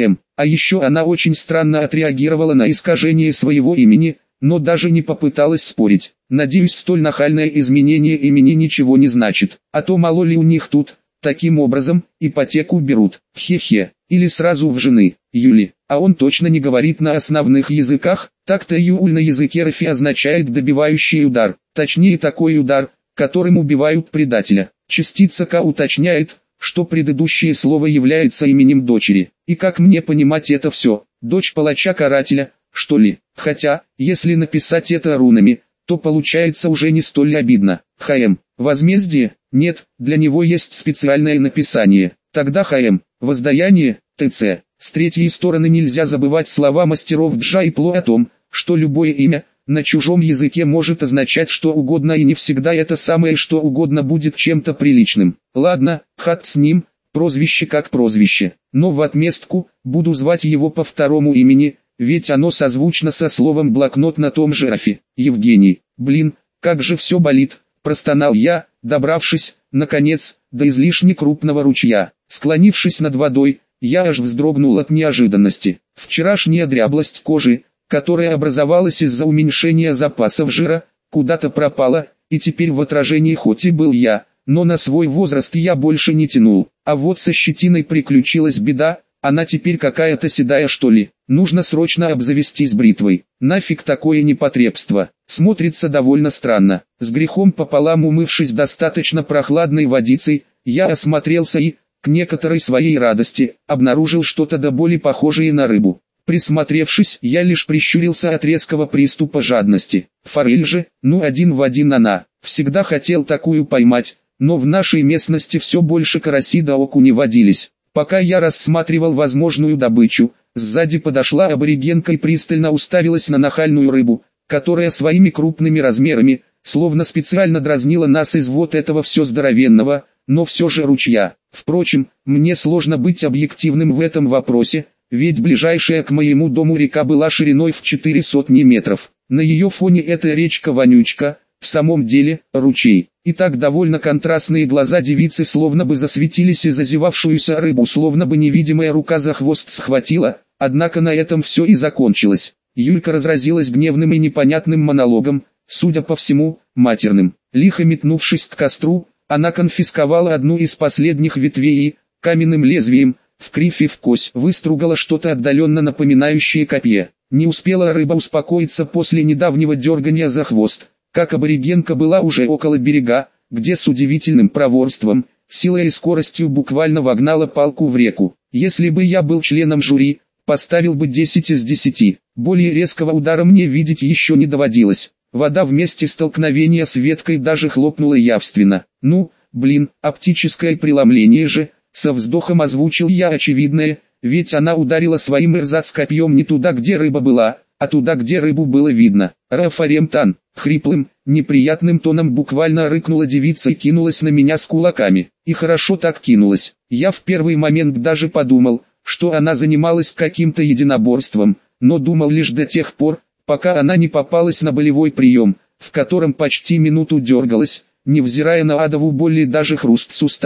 Speaker 1: А еще она очень странно отреагировала на искажение своего имени, но даже не попыталась спорить. Надеюсь, столь нахальное изменение имени ничего не значит, а то мало ли у них тут, таким образом, ипотеку берут. Хе-хе. Или сразу в жены. Юли, а он точно не говорит на основных языках? Так-то Юль на языке РФ означает добивающий удар, точнее такой удар, которым убивают предателя. Частица К уточняет, что предыдущее слово является именем дочери. И как мне понимать это все? Дочь палача-карателя, что ли? Хотя, если написать это рунами, то получается уже не столь обидно. Возмездие? Нет, для него есть специальное написание. Тогда воздаяние, ТЦ. С третьей стороны нельзя забывать слова мастеров Джа и Пло о том, что любое имя, на чужом языке может означать что угодно, и не всегда это самое что угодно будет чем-то приличным. Ладно, хат с ним, прозвище как прозвище. Но в отместку, буду звать его по второму имени, ведь оно созвучно со словом блокнот на том же рафе. Евгений, блин, как же все болит, простонал я, добравшись, наконец, до излишне крупного ручья. Склонившись над водой, я аж вздрогнул от неожиданности. Вчерашняя дряблость кожи, которая образовалась из-за уменьшения запасов жира, куда-то пропала, и теперь в отражении хоть и был я, но на свой возраст я больше не тянул. А вот со щетиной приключилась беда, она теперь какая-то седая что ли. Нужно срочно обзавестись бритвой. Нафиг такое непотребство. Смотрится довольно странно. С грехом пополам умывшись достаточно прохладной водицей, я осмотрелся и, к некоторой своей радости, обнаружил что-то до боли похожее на рыбу. Присмотревшись, я лишь прищурился от резкого приступа жадности. Форель же, ну один в один она. Всегда хотел такую поймать, но в нашей местности все больше караси да окуни водились. Пока я рассматривал возможную добычу, сзади подошла аборигенка и пристально уставилась на нахальную рыбу, которая своими крупными размерами, словно специально дразнила нас из вот этого все здоровенного, но все же ручья. Впрочем, мне сложно быть объективным в этом вопросе, ведь ближайшая к моему дому река была шириной в 400 метров. На ее фоне эта речка-вонючка, в самом деле, ручей. И так довольно контрастные глаза девицы словно бы засветились, и зазевавшуюся рыбу словно бы невидимая рука за хвост схватила, однако на этом все и закончилось. Юлька разразилась гневным и непонятным монологом, судя по всему, матерным. Лихо метнувшись к костру, она конфисковала одну из последних ветвей и, каменным лезвием, в кривь и в кось, выстругала что-то отдаленно напоминающее копье. Не успела рыба успокоиться после недавнего дергания за хвост, как аборигенка была уже около берега, где с удивительным проворством, силой и скоростью буквально вогнала палку в реку. Если бы я был членом жюри, поставил бы 10 из 10. Более резкого удара мне видеть еще не доводилось. Вода в месте столкновения с веткой даже хлопнула явственно. Ну, блин, оптическое преломление же, со вздохом озвучил я очевидное, ведь она ударила своим эрзац-копьем не туда, где рыба была, а туда, где рыбу было видно. Рафаремтан, хриплым, неприятным тоном буквально рыкнула девица и кинулась на меня с кулаками. И хорошо так кинулась. Я в первый момент даже подумал, что она занималась каким-то единоборством, но думал лишь до тех пор, пока она не попалась на болевой прием, в котором почти минуту дергалась, невзирая на адову боль и даже хруст суставов.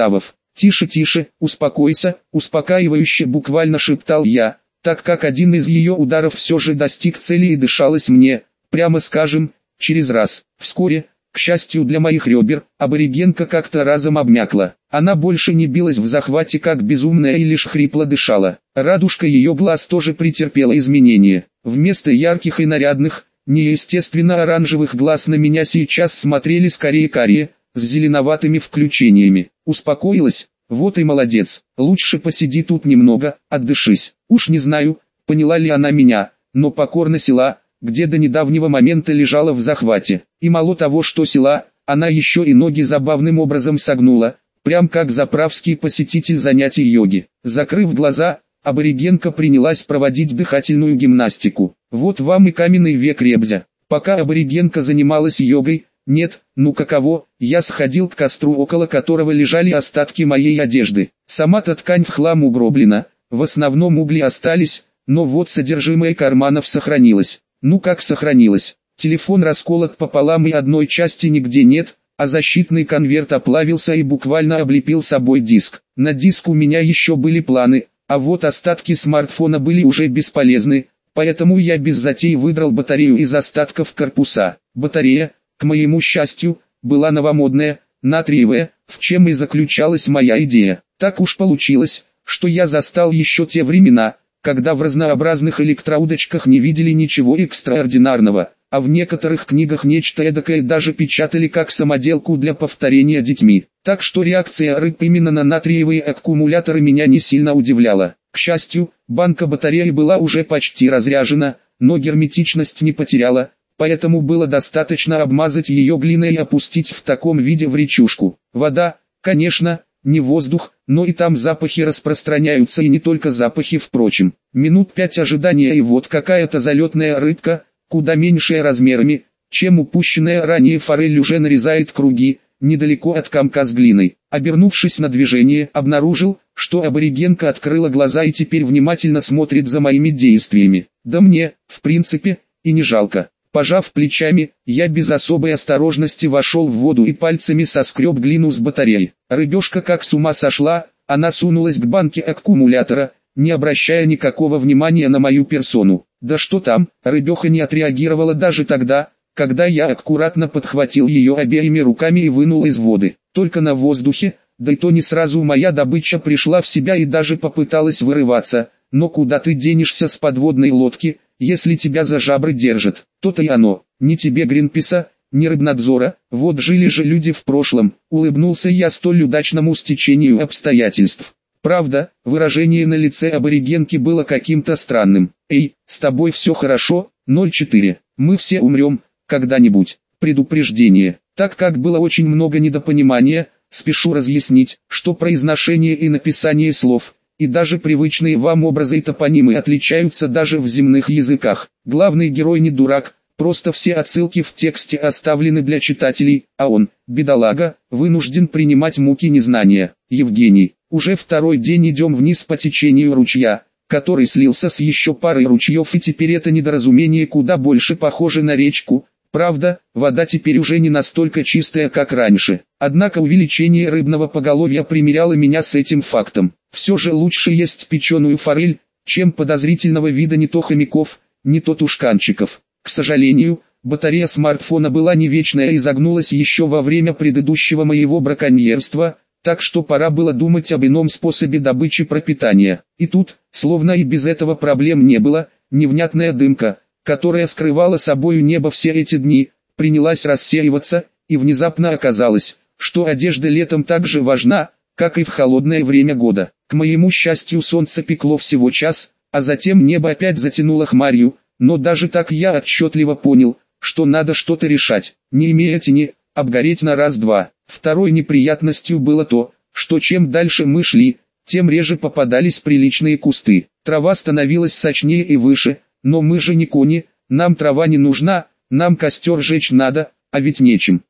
Speaker 1: «Тише, тише, успокойся», успокаивающе буквально шептал я, так как один из ее ударов все же достиг цели и дышалось мне, прямо скажем, через раз. Вскоре, к счастью для моих ребер, аборигенка как-то разом обмякла. Она больше не билась в захвате как безумная и лишь хрипло дышала. Радужка ее глаз тоже претерпела изменения. Вместо ярких и нарядных, неестественно оранжевых глаз на меня сейчас смотрели скорее карие, с зеленоватыми включениями. Успокоилась? Вот и молодец. Лучше посиди тут немного, отдышись. Уж не знаю, поняла ли она меня, но покорно села, где до недавнего момента лежала в захвате. И мало того, что села, она еще и ноги забавным образом согнула, прям как заправский посетитель занятий йоги. Закрыв глаза, аборигенка принялась проводить дыхательную гимнастику. Вот вам и каменный век Ребзя. Пока аборигенка занималась йогой, нет, ну каково, я сходил к костру, около которого лежали остатки моей одежды. Сама-то ткань в хлам угроблена, в основном угли остались, но вот содержимое карманов сохранилось. Ну как сохранилось? Телефон расколот пополам и одной части нигде нет, а защитный конверт оплавился и буквально облепил собой диск. На диск у меня еще были планы, а вот остатки смартфона были уже бесполезны, поэтому я без затей выдрал батарею из остатков корпуса. Батарея, к моему счастью, была новомодная, натриевая, в чем и заключалась моя идея. Так уж получилось, что я застал еще те времена, когда в разнообразных электроудочках не видели ничего экстраординарного, а в некоторых книгах нечто эдакое даже печатали как самоделку для повторения детьми. Так что реакция рыб именно на натриевые аккумуляторы меня не сильно удивляла. К счастью, банка батареи была уже почти разряжена, но герметичность не потеряла, поэтому было достаточно обмазать ее глиной и опустить в таком виде в речушку. Вода, конечно, не воздух, но и там запахи распространяются, и не только запахи, впрочем. Минут 5 ожидания, и вот какая-то залетная рыбка, куда меньшая размерами, чем упущенная ранее форель, уже нарезает круги, недалеко от комка с глиной. Обернувшись на движение, обнаружил, что аборигенка открыла глаза и теперь внимательно смотрит за моими действиями. Да мне, в принципе, и не жалко. Пожав плечами, я без особой осторожности вошел в воду и пальцами соскреб глину с батареи. Рыбешка как с ума сошла, она сунулась к банке аккумулятора, не обращая никакого внимания на мою персону. Да что там, рыбеха не отреагировала даже тогда, когда я аккуратно подхватил ее обеими руками и вынул из воды. Только на воздухе, да и то не сразу моя добыча пришла в себя и даже попыталась вырываться. Но куда ты денешься с подводной лодки, если тебя за жабры держат? То-то и оно, ни тебе Гринписа, ни Рыбнадзора, вот жили же люди в прошлом, улыбнулся я столь удачному стечению обстоятельств. Правда, выражение на лице аборигенки было каким-то странным. «Эй, с тобой все хорошо?» 04. «Мы все умрем, когда-нибудь». Предупреждение. Так как было очень много недопонимания, спешу разъяснить, что произношение и написание слов, и даже привычные вам образы и топонимы отличаются даже в земных языках. Главный герой не дурак, просто все отсылки в тексте оставлены для читателей, а он, бедолага, вынужден принимать муки незнания. Евгений. Уже второй день идем вниз по течению ручья, который слился с еще парой ручьев, и теперь это недоразумение куда больше похоже на речку. Правда, вода теперь уже не настолько чистая, как раньше. Однако увеличение рыбного поголовья примиряло меня с этим фактом. Все же лучше есть печеную форель, чем подозрительного вида не то хомяков, не то тушканчиков. К сожалению, батарея смартфона была не вечная и загнулась еще во время предыдущего моего браконьерства, так что пора было думать об ином способе добычи пропитания. И тут, словно и без этого проблем не было, невнятная дымка, которая скрывала собою небо все эти дни, принялась рассеиваться, и внезапно оказалось, что одежда летом так же важна, как и в холодное время года. К моему счастью, солнце пекло всего час, а затем небо опять затянуло хмарью, но даже так я отчетливо понял, что надо что-то решать, не имея тени, обгореть на раз-два. Второй неприятностью было то, что чем дальше мы шли, тем реже попадались приличные кусты. Трава становилась сочнее и выше, но мы же не кони, нам трава не нужна, нам костер жечь надо, а ведь нечем.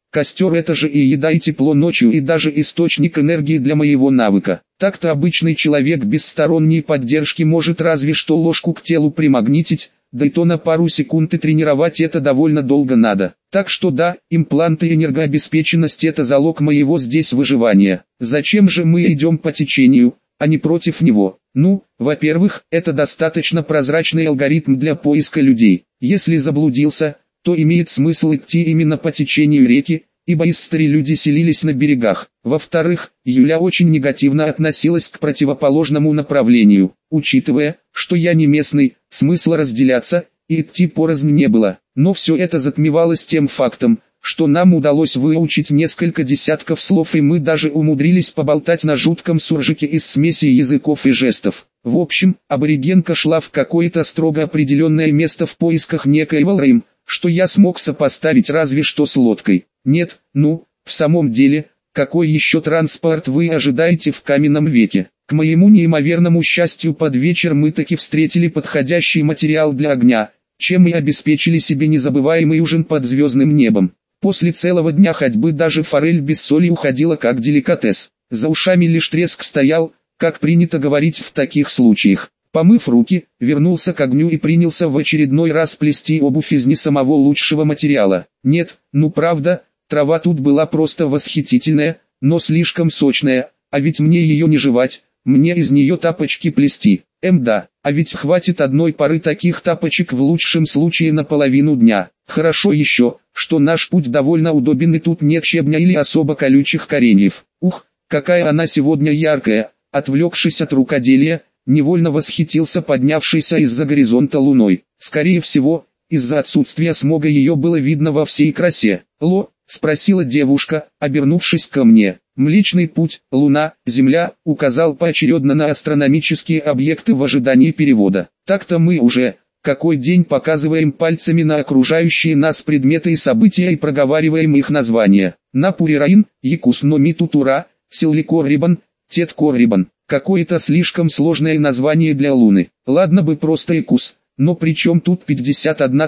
Speaker 1: Костер — это же и еда, и тепло ночью, и даже источник энергии для моего навыка. Так-то обычный человек без сторонней поддержки может разве что ложку к телу примагнитить, да и то на пару секунд, и тренировать это довольно долго надо. Так что да, импланты и энергообеспеченность — это залог моего здесь выживания. Зачем же мы идем по течению, а не против него? Ну, во-первых, это достаточно прозрачный алгоритм для поиска людей. Если заблудился, то имеет смысл идти именно по течению реки, ибо истори люди селились на берегах. Во-вторых, Юля очень негативно относилась к противоположному направлению. Учитывая, что я не местный, смысла разделяться и идти порознь не было. Но все это затмевалось тем фактом, что нам удалось выучить несколько десятков слов, и мы даже умудрились поболтать на жутком суржике из смеси языков и жестов. В общем, аборигенка шла в какое-то строго определенное место в поисках некоего Рейм, что я смог сопоставить разве что с лодкой. Нет, ну, в самом деле, какой еще транспорт вы ожидаете в каменном веке? К моему неимоверному счастью, под вечер мы таки встретили подходящий материал для огня, чем и обеспечили себе незабываемый ужин под звездным небом. После целого дня ходьбы даже форель без соли уходила как деликатес. За ушами лишь треск стоял, как принято говорить в таких случаях. Помыв руки, вернулся к огню и принялся в очередной раз плести обувь из не самого лучшего материала. Нет, ну правда, трава тут была просто восхитительная, но слишком сочная, а ведь мне ее не жевать, мне из нее тапочки плести. Да, а ведь хватит одной пары таких тапочек в лучшем случае на половину дня. Хорошо еще, что наш путь довольно удобен, и тут нет щебня или особо колючих кореньев. Ух, какая она сегодня яркая! Отвлекшись от рукоделия, невольно восхитился поднявшейся из-за горизонта луной. Скорее всего, из-за отсутствия смога ее было видно во всей красе. «Ло?» — спросила девушка, обернувшись ко мне. «Млечный путь, Луна, Земля», — указал поочередно на астрономические объекты в ожидании перевода. «Так-то мы уже, какой день показываем пальцами на окружающие нас предметы и события и проговариваем их названия. Напурираин, Якус-но-Митутура, Силли-Коррибан, Тет-Коррибан. Какое-то слишком сложное название для Луны. Ладно бы просто Якус, но при чем тут 51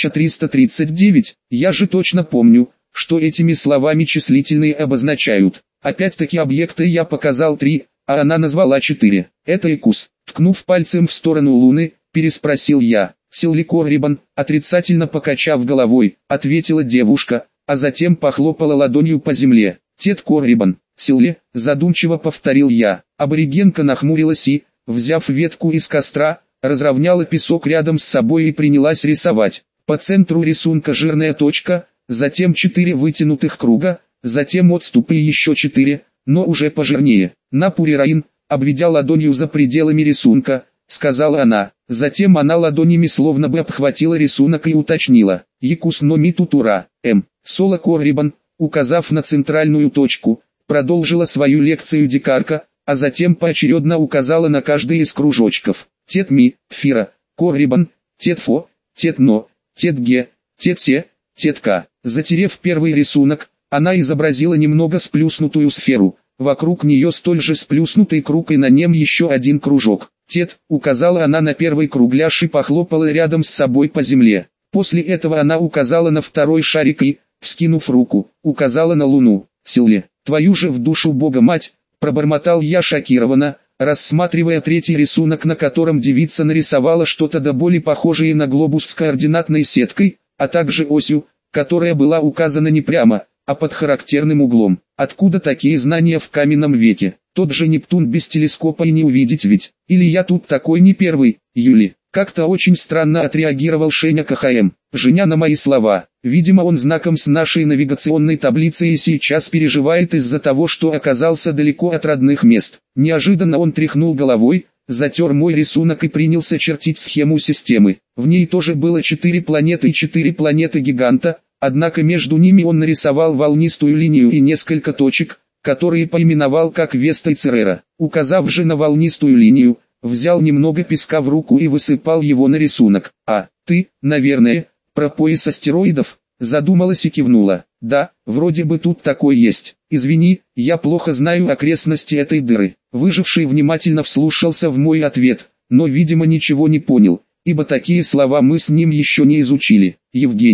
Speaker 1: 339? Я же точно помню, что этими словами числительные обозначают. Опять-таки объекты я показал 3, а она назвала 4. Это Якус. Ткнув пальцем в сторону Луны, переспросил я. Силли-Коррибан, отрицательно покачав головой, ответила девушка, а затем похлопала ладонью по земле. Тет-Коррибан. Силли, задумчиво повторил я. Аборигенка нахмурилась и, взяв ветку из костра, разровняла песок рядом с собой и принялась рисовать. По центру рисунка жирная точка, затем 4 вытянутых круга, затем отступы и еще 4, но уже пожирнее. Напурираин, обведя ладонью за пределами рисунка, сказала она. Затем она ладонями словно бы обхватила рисунок и уточнила. Якус-но-Митутура, Соло-Коррибан, указав на центральную точку, продолжила свою лекцию дикарка, а затем поочередно указала на каждый из кружочков. Тет-Ми, Фира, Коррибан, Тет-Фо, Тет-Но, Тет-Ге, Тет-Се, Тет-Ка. Затерев первый рисунок, она изобразила немного сплюснутую сферу, вокруг нее столь же сплюснутый круг и на нем еще один кружок. Тет, указала она на первый кругляш и похлопала рядом с собой по земле. После этого она указала на второй шарик и, вскинув руку, указала на Луну. Силли, твою же в душу Бога мать, пробормотал я шокированно, рассматривая третий рисунок, на котором девица нарисовала что-то до боли похожее на глобус с координатной сеткой, а также осью, которая была указана не прямо, а под характерным углом. Откуда такие знания в каменном веке? Тот же Нептун без телескопа и не увидеть ведь. Или я тут такой не первый, Юли? Как-то очень странно отреагировал Шеня КХМ, женя на мои слова. Видимо, он знаком с нашей навигационной таблицей и сейчас переживает из-за того, что оказался далеко от родных мест. Неожиданно он тряхнул головой, затер мой рисунок и принялся чертить схему системы. В ней тоже было 4 планеты и 4 планеты-гиганта, однако между ними он нарисовал волнистую линию и несколько точек, которые поименовал как Веста и Церера. Указав же на волнистую линию, взял немного песка в руку и высыпал его на рисунок. «А, ты, наверное, про пояс астероидов?» Задумалась и кивнула. «Да, вроде бы тут такой есть. Извини, я плохо знаю окрестности этой дыры». Выживший внимательно вслушался в мой ответ, но видимо ничего не понял, ибо такие слова мы с ним еще не изучили. «Евгений,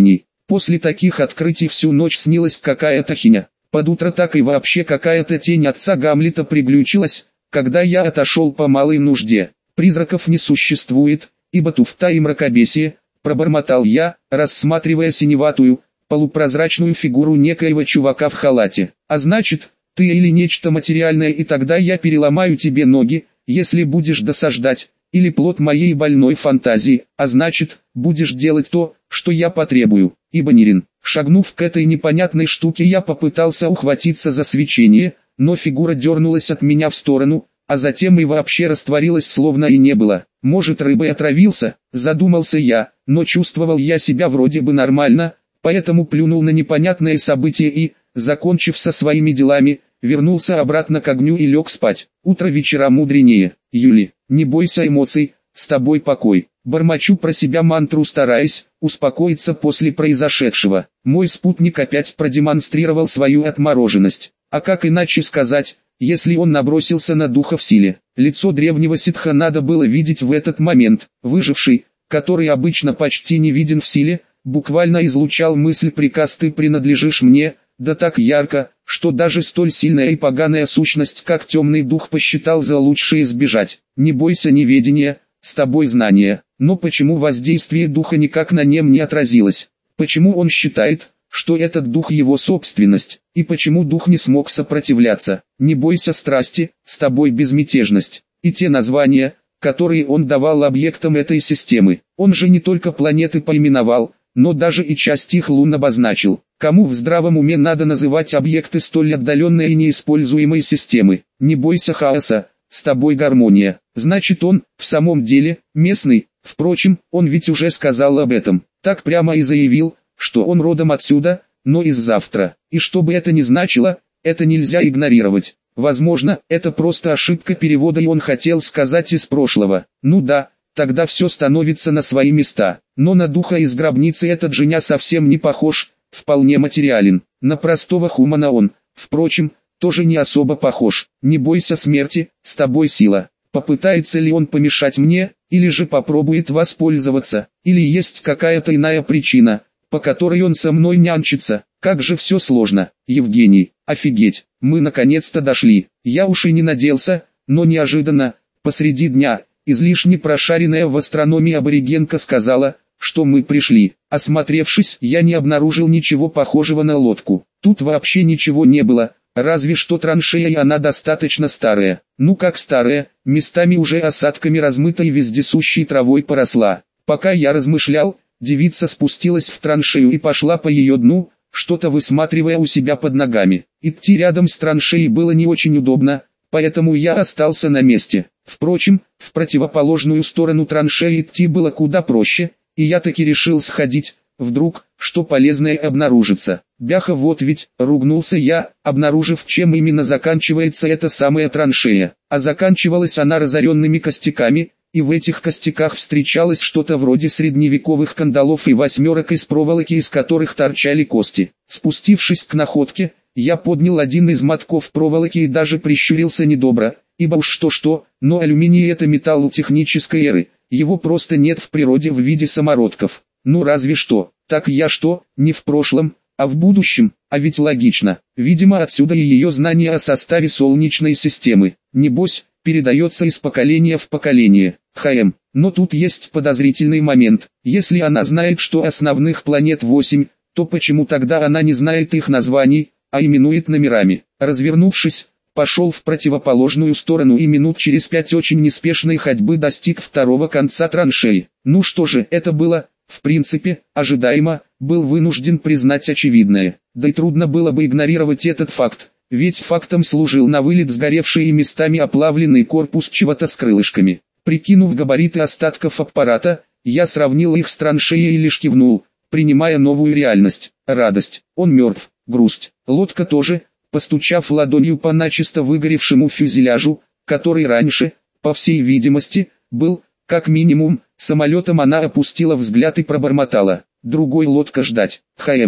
Speaker 1: После таких открытий всю ночь снилась какая-то хиня. Под утро так и вообще какая-то тень отца Гамлета приглючилась, когда я отошел по малой нужде. Призраков не существует, ибо туфта и мракобесие, пробормотал я, рассматривая синеватую, полупрозрачную фигуру некоего чувака в халате. А значит, ты или нечто материальное, и тогда я переломаю тебе ноги, если будешь досаждать, или плод моей больной фантазии, а значит, будешь делать то, что я потребую. Ибо Нерин, шагнув к этой непонятной штуке, я попытался ухватиться за свечение, но фигура дернулась от меня в сторону, а затем и вообще растворилась, словно и не было. Может, рыбой отравился, задумался я, но чувствовал я себя вроде бы нормально, поэтому плюнул на непонятное событие и, закончив со своими делами, вернулся обратно к огню и лег спать. Утро вечера мудренее. Юли, не бойся эмоций, с тобой покой. Бормочу про себя мантру, стараясь успокоиться после произошедшего. Мой спутник опять продемонстрировал свою отмороженность. А как иначе сказать, если он набросился на духа в силе? Лицо древнего ситха надо было видеть в этот момент. Выживший, который обычно почти не виден в силе, буквально излучал мысль: приказ, ты принадлежишь мне, да так ярко, что даже столь сильная и поганая сущность, как темный дух, посчитал за лучшее избежать. Не бойся неведения, с тобой знание. Но почему воздействие духа никак на нем не отразилось? Почему он считает, что этот дух его собственность, и почему дух не смог сопротивляться? Не бойся страсти, с тобой безмятежность. И те названия, которые он давал объектам этой системы, он же не только планеты поименовал, но даже и часть их лун обозначил. Кому в здравом уме надо называть объекты столь отдаленной и неиспользуемой системы? Не бойся хаоса, с тобой гармония. Значит, он, в самом деле, местный. Впрочем, он ведь уже сказал об этом. Так прямо и заявил, что он родом отсюда, но из завтра. И что бы это ни значило, это нельзя игнорировать. Возможно, это просто ошибка перевода, и он хотел сказать из прошлого. Ну да, тогда все становится на свои места. Но на духа из гробницы этот Женя совсем не похож, вполне материален. На простого хумана он, впрочем, тоже не особо похож. Не бойся смерти, с тобой сила. Попытается ли он помешать мне, или же попробует воспользоваться, или есть какая-то иная причина, по которой он со мной нянчится? Как же все сложно. Евгений, офигеть, мы наконец-то дошли. Я уж и не надеялся, но неожиданно, посреди дня, излишне прошаренная в астрономии аборигенка сказала, что мы пришли. Осмотревшись, я не обнаружил ничего похожего на лодку. Тут вообще ничего не было, разве что траншея, и она достаточно старая. Ну как старая, местами уже осадками размыта и вездесущей травой поросла. Пока я размышлял, девица спустилась в траншею и пошла по ее дну, что-то высматривая у себя под ногами. Идти рядом с траншеей было не очень удобно, поэтому я остался на месте. Впрочем, в противоположную сторону траншеи идти было куда проще, и я таки решил сходить, вдруг, что полезное обнаружится. Бяха, вот ведь, ругнулся я, обнаружив, чем именно заканчивается эта самая траншея. А заканчивалась она разоренными костяками, и в этих костяках встречалось что-то вроде средневековых кандалов и восьмерок из проволоки, из которых торчали кости. Спустившись к находке, я поднял один из мотков проволоки и даже прищурился недобро, ибо уж что-что, но алюминий — это металл технической эры, его просто нет в природе в виде самородков. Ну разве что, так я что, не в прошлом, а в будущем, а ведь логично. Видимо, отсюда и ее знание о составе Солнечной системы. Небось, передается из поколения в поколение. Но тут есть подозрительный момент. Если она знает, что основных планет 8, то почему тогда она не знает их названий, а именует номерами? Развернувшись, пошел в противоположную сторону и минут через 5 очень неспешной ходьбы достиг второго конца траншеи. Ну что же, это было, в принципе, ожидаемо, был вынужден признать очевидное. Да и трудно было бы игнорировать этот факт, ведь фактом служил на вылет сгоревший и местами оплавленный корпус чего-то с крылышками. Прикинув габариты остатков аппарата, я сравнил их с траншеей и лишь кивнул, принимая новую реальность. Радость, он мертв, грусть, лодка тоже. Постучав ладонью по начисто выгоревшему фюзеляжу, который раньше, по всей видимости, был, как минимум, самолетом, она опустила взгляд и пробормотала: другой лодка ждать.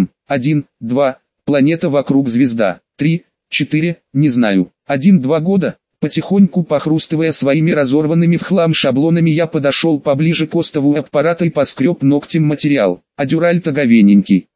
Speaker 1: 1, 2, планета вокруг звезда. 3, 4, не знаю. 1-2 года. Потихоньку похрустывая своими разорванными в хлам шаблонами, я подошел поближе к остову аппарата и поскреб ногтем материал. А дюраль-то говененький.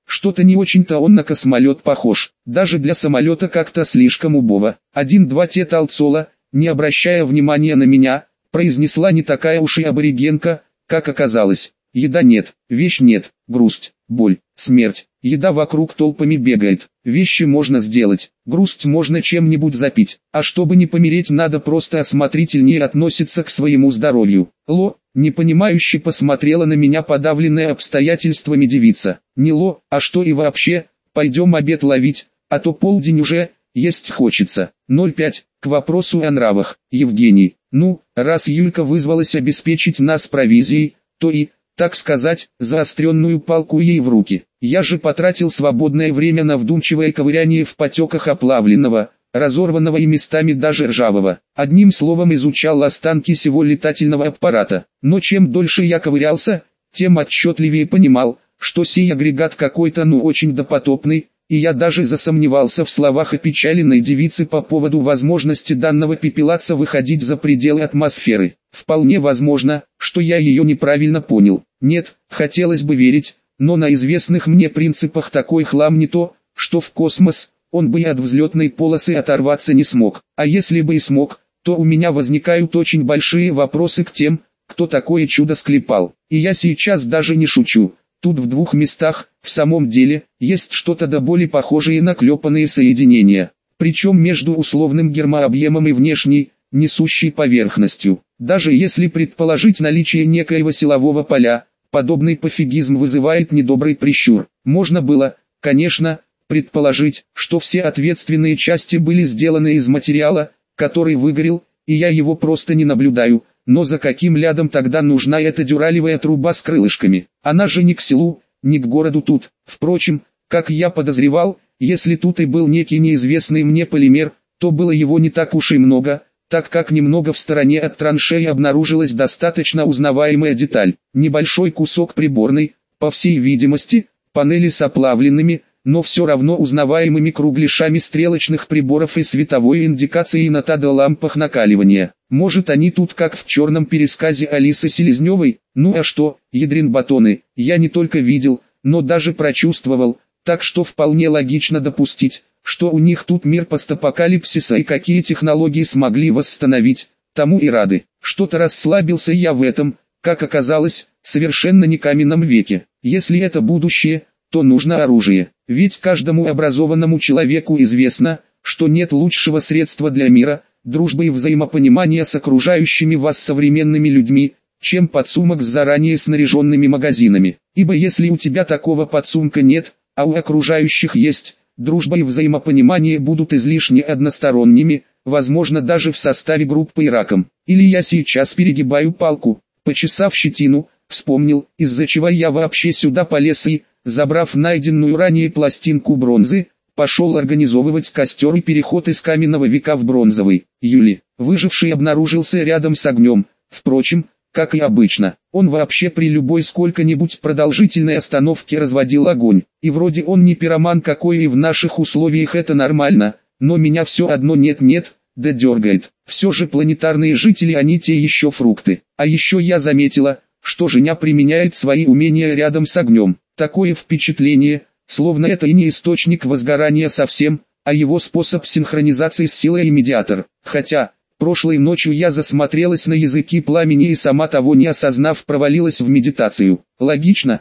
Speaker 1: Что-то не очень-то он на космолет похож, даже для самолета как-то слишком убого. 1-2 тета Алцола, не обращая внимания на меня, произнесла не такая уж и аборигенка, как оказалось. Еда нет, вещь нет, грусть, боль, смерть. Еда вокруг толпами бегает, вещи можно сделать, грусть можно чем-нибудь запить. А чтобы не помереть, надо просто осмотрительнее относиться к своему здоровью. Ло, непонимающе посмотрела на меня подавленная обстоятельствами девица. Не Ло, а что и вообще, пойдем обед ловить, а то полдень уже, есть хочется. 05. К вопросу о нравах, Евгений. Ну, раз Юлька вызвалась обеспечить нас провизией, то и, так сказать, заостренную палку ей в руки. Я же потратил свободное время на вдумчивое ковыряние в потеках оплавленного, разорванного и местами даже ржавого. Одним словом, изучал останки сего летательного аппарата. Но чем дольше я ковырялся, тем отчетливее понимал, что сей агрегат какой-то очень допотопный, и я даже засомневался в словах опечаленной девицы по поводу возможности данного пепелаца выходить за пределы атмосферы. Вполне возможно, что я ее неправильно понял. Нет, хотелось бы верить, но на известных мне принципах такой хлам не то, что в космос, он бы и от взлетной полосы оторваться не смог. А если бы и смог, то у меня возникают очень большие вопросы к тем, кто такое чудо склепал. И я сейчас даже не шучу. Тут в 2 местах, в самом деле, есть что-то до боли похожее на клепанные соединения. Причем между условным гермообъемом и внешней, несущей поверхностью. Даже если предположить наличие некоего силового поля, подобный пофигизм вызывает недобрый прищур. Можно было, конечно, предположить, что все ответственные части были сделаны из материала, который выгорел, и я его просто не наблюдаю. Но за каким лядом тогда нужна эта дюралевая труба с крылышками? Она же ни к селу, ни к городу тут. Впрочем, как я подозревал, если тут и был некий неизвестный мне полимер, то было его не так уж и много, так как немного в стороне от траншеи обнаружилась достаточно узнаваемая деталь. Небольшой кусок приборной, по всей видимости, панели с оплавленными, но все равно узнаваемыми кругляшами стрелочных приборов и световой индикацией на лампах накаливания. Может, они тут как в черном пересказе Алисы Селезневой? Ну а что, ядрен батоны, я не только видел, но даже прочувствовал, так что вполне логично допустить, что у них тут мир постапокалипсиса и какие технологии смогли восстановить, тому и рады. Что-то расслабился я в этом, как оказалось, совершенно не каменном веке. Если это будущее, то нужно оружие. Ведь каждому образованному человеку известно, что нет лучшего средства для мира, дружбы и взаимопонимания с окружающими вас современными людьми, чем подсумок с заранее снаряженными магазинами. Ибо если у тебя такого подсумка нет, а у окружающих есть, дружба и взаимопонимание будут излишне односторонними, возможно даже в составе группы и раком. Или я сейчас перегибаю палку, почесав щетину, вспомнил, из-за чего я вообще сюда полез и, забрав найденную ранее пластинку бронзы, пошел организовывать костер и переход из каменного века в бронзовый. Юли, выживший, обнаружился рядом с огнем. Впрочем, как и обычно, он вообще при любой сколько-нибудь продолжительной остановке разводил огонь. И вроде он не пироман какой, и в наших условиях это нормально, но меня все одно нет-нет, да дергает. Все же планетарные жители, они те еще фрукты. А еще я заметила, что Женя применяет свои умения рядом с огнем. Такое впечатление, словно это и не источник возгорания совсем, а его способ синхронизации с силой и медиатор. Хотя, прошлой ночью я засмотрелась на языки пламени и сама того не осознав провалилась в медитацию. Логично,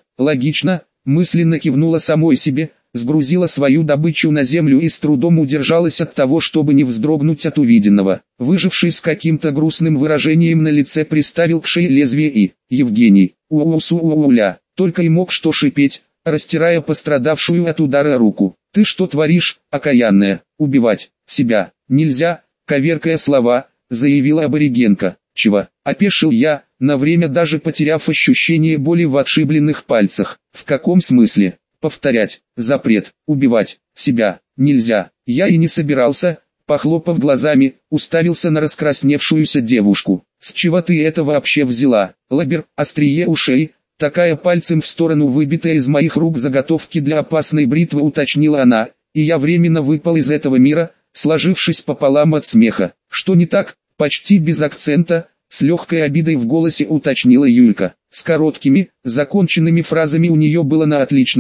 Speaker 1: мысленно кивнула самой себе, сгрузила свою добычу на землю и с трудом удержалась от того, чтобы не вздрогнуть от увиденного. Выживший с каким-то грустным выражением на лице приставил к шее лезвие и «Евгений, уля», только и мог что шипеть, растирая пострадавшую от удара руку. «Ты что творишь, окаянная? Убивать себя нельзя», коверкая слова, заявила аборигенка. «Чего?» – опешил я, на время даже потеряв ощущение боли в отшибленных пальцах. «В каком смысле?» «Повторять, запрет, убивать себя нельзя». Я и не собирался, похлопав глазами, уставился на раскрасневшуюся девушку. «С чего ты это вообще взяла?» Лабер, острие ушей, такая пальцем в сторону выбитая из моих рук заготовки для опасной бритвы, уточнила она, и я временно выпал из этого мира, сложившись пополам от смеха. «Что не так?» Почти без акцента, с легкой обидой в голосе уточнила Юлька. С короткими, законченными фразами у нее было на отлично,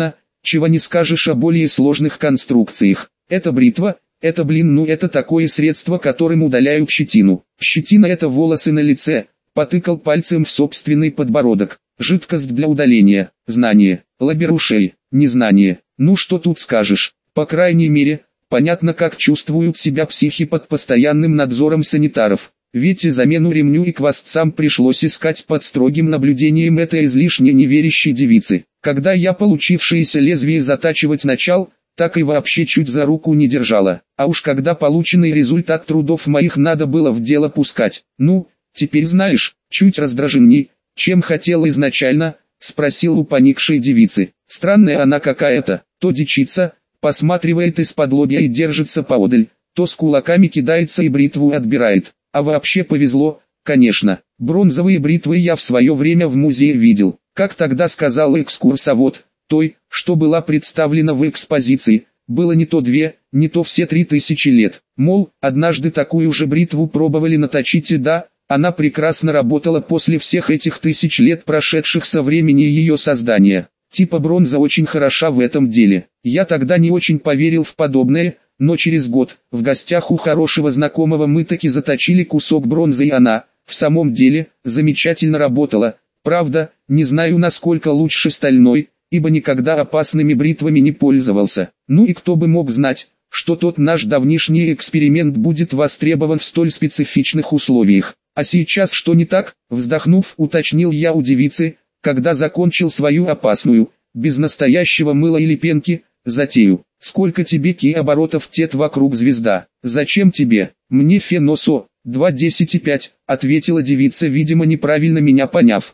Speaker 1: чего не скажешь о более сложных конструкциях. Это бритва, это это такое средство, которым удаляют щетину. Щетина — это волосы на лице, потыкал пальцем в собственный подбородок. Жидкость для удаления, знание, лаберушей, незнание. Ну что тут скажешь, по крайней мере, понятно, как чувствуют себя психи под постоянным надзором санитаров. Ведь и замену ремню и квасцам пришлось искать под строгим наблюдением этой излишне неверящей девицы. Когда я получившееся лезвие затачивать начал, так и вообще чуть за руку не держала. А уж когда полученный результат трудов моих надо было в дело пускать. Ну, теперь знаешь, чуть раздраженней, чем хотел изначально, спросил у поникшей девицы. Странная она какая-то, то дичится, посматривает из-под лобья и держится поодаль, то с кулаками кидается и бритву отбирает. А вообще повезло, конечно. Бронзовые бритвы я в свое время в музее видел. Как тогда сказал экскурсовод, той, что была представлена в экспозиции, было не то 2, не то все 3000 лет. Мол, однажды такую же бритву пробовали наточить и да, она прекрасно работала после всех этих 1000 лет, прошедших со времени ее создания. Типа бронза очень хороша в этом деле. Я тогда не очень поверил в подобное, но через год, в гостях у хорошего знакомого мы таки заточили кусок бронзы, и она, в самом деле, замечательно работала. Правда, не знаю, насколько лучше стальной, ибо никогда опасными бритвами не пользовался. Ну и кто бы мог знать, что тот наш давнишний эксперимент будет востребован в столь специфичных условиях. А сейчас что не так, вздохнув, уточнил я у девицы, когда закончил свою опасную, без настоящего мыла или пенки, затею. Сколько тебе оборотов тет вокруг звезда? Зачем тебе? Мне феносо, 2,10,5, ответила девица, видимо неправильно меня поняв.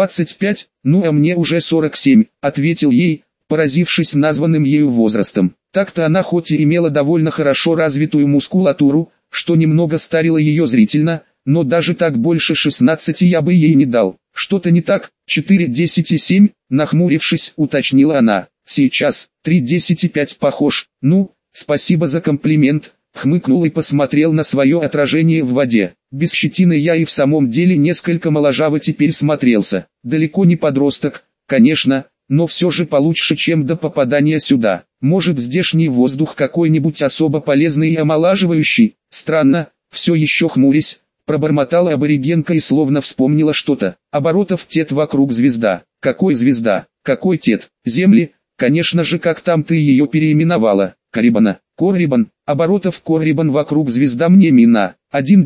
Speaker 1: 25, ну а мне уже 47, ответил ей, поразившись названным ею возрастом. Так-то она хоть и имела довольно хорошо развитую мускулатуру, что немного старило ее зрительно, но даже так больше 16 я бы ей не дал. Что-то не так, 4,10,7, нахмурившись, уточнила она. Сейчас, 3,10,5 похож. Ну, спасибо за комплимент, хмыкнул и посмотрел на свое отражение в воде. Без щетины я и в самом деле несколько моложаво теперь смотрелся. Далеко не подросток, конечно, но все же получше, чем до попадания сюда. Может, здешний воздух какой-нибудь особо полезный и омолаживающий? Странно, все еще хмурясь, пробормотала аборигенка и словно вспомнила что-то. Оборотов тет вокруг звезда. Какой звезда? Какой тет? Земли? Конечно же, как там ты ее переименовала? Коррибана. Коррибан. Оборотов Коррибан вокруг звезда мне мина.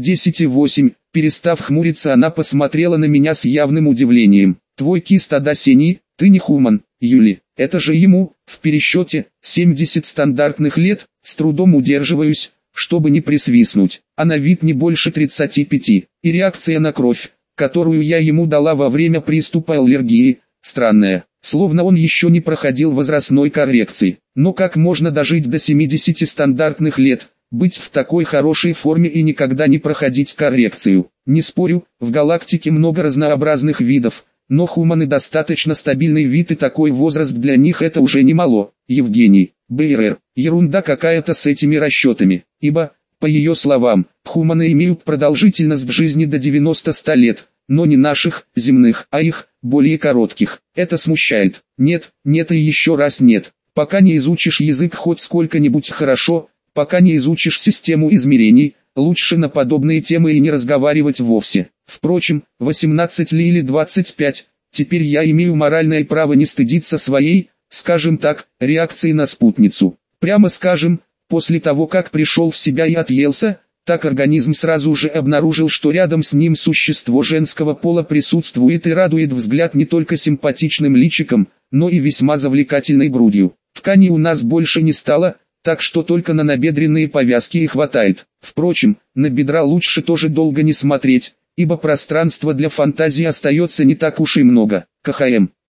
Speaker 1: 1,10,8. Перестав хмуриться, она посмотрела на меня с явным удивлением. Твой кист синий, ты не хуман, Юли. Это же ему, в пересчете, 70 стандартных лет, с трудом удерживаюсь, чтобы не присвистнуть. А на вид не больше 35. И реакция на кровь, которую я ему дала во время приступа аллергии, странная. Словно он еще не проходил возрастной коррекции. Но как можно дожить до 70 стандартных лет, быть в такой хорошей форме и никогда не проходить коррекцию? Не спорю, в галактике много разнообразных видов, но хуманы достаточно стабильный вид, и такой возраст для них это уже немало. Евгений, БРР, ерунда какая-то с этими расчетами, ибо, по ее словам, хуманы имеют продолжительность жизни до 90-100 лет. Но не наших, земных, а их, более коротких. Это смущает. Нет, нет и еще раз нет. Пока не изучишь язык хоть сколько-нибудь хорошо, пока не изучишь систему измерений, лучше на подобные темы и не разговаривать вовсе. Впрочем, 18 ли или 25, теперь я имею моральное право не стыдиться своей, скажем так, реакции на спутницу. Прямо скажем, после того как пришел в себя и отъелся, так организм сразу же обнаружил, что рядом с ним существо женского пола присутствует и радует взгляд не только симпатичным личиком, но и весьма завлекательной грудью. Ткани у нас больше не стало, так что только на набедренные повязки и хватает. Впрочем, на бедра лучше тоже долго не смотреть, ибо пространства для фантазии остается не так уж и много. КХМ.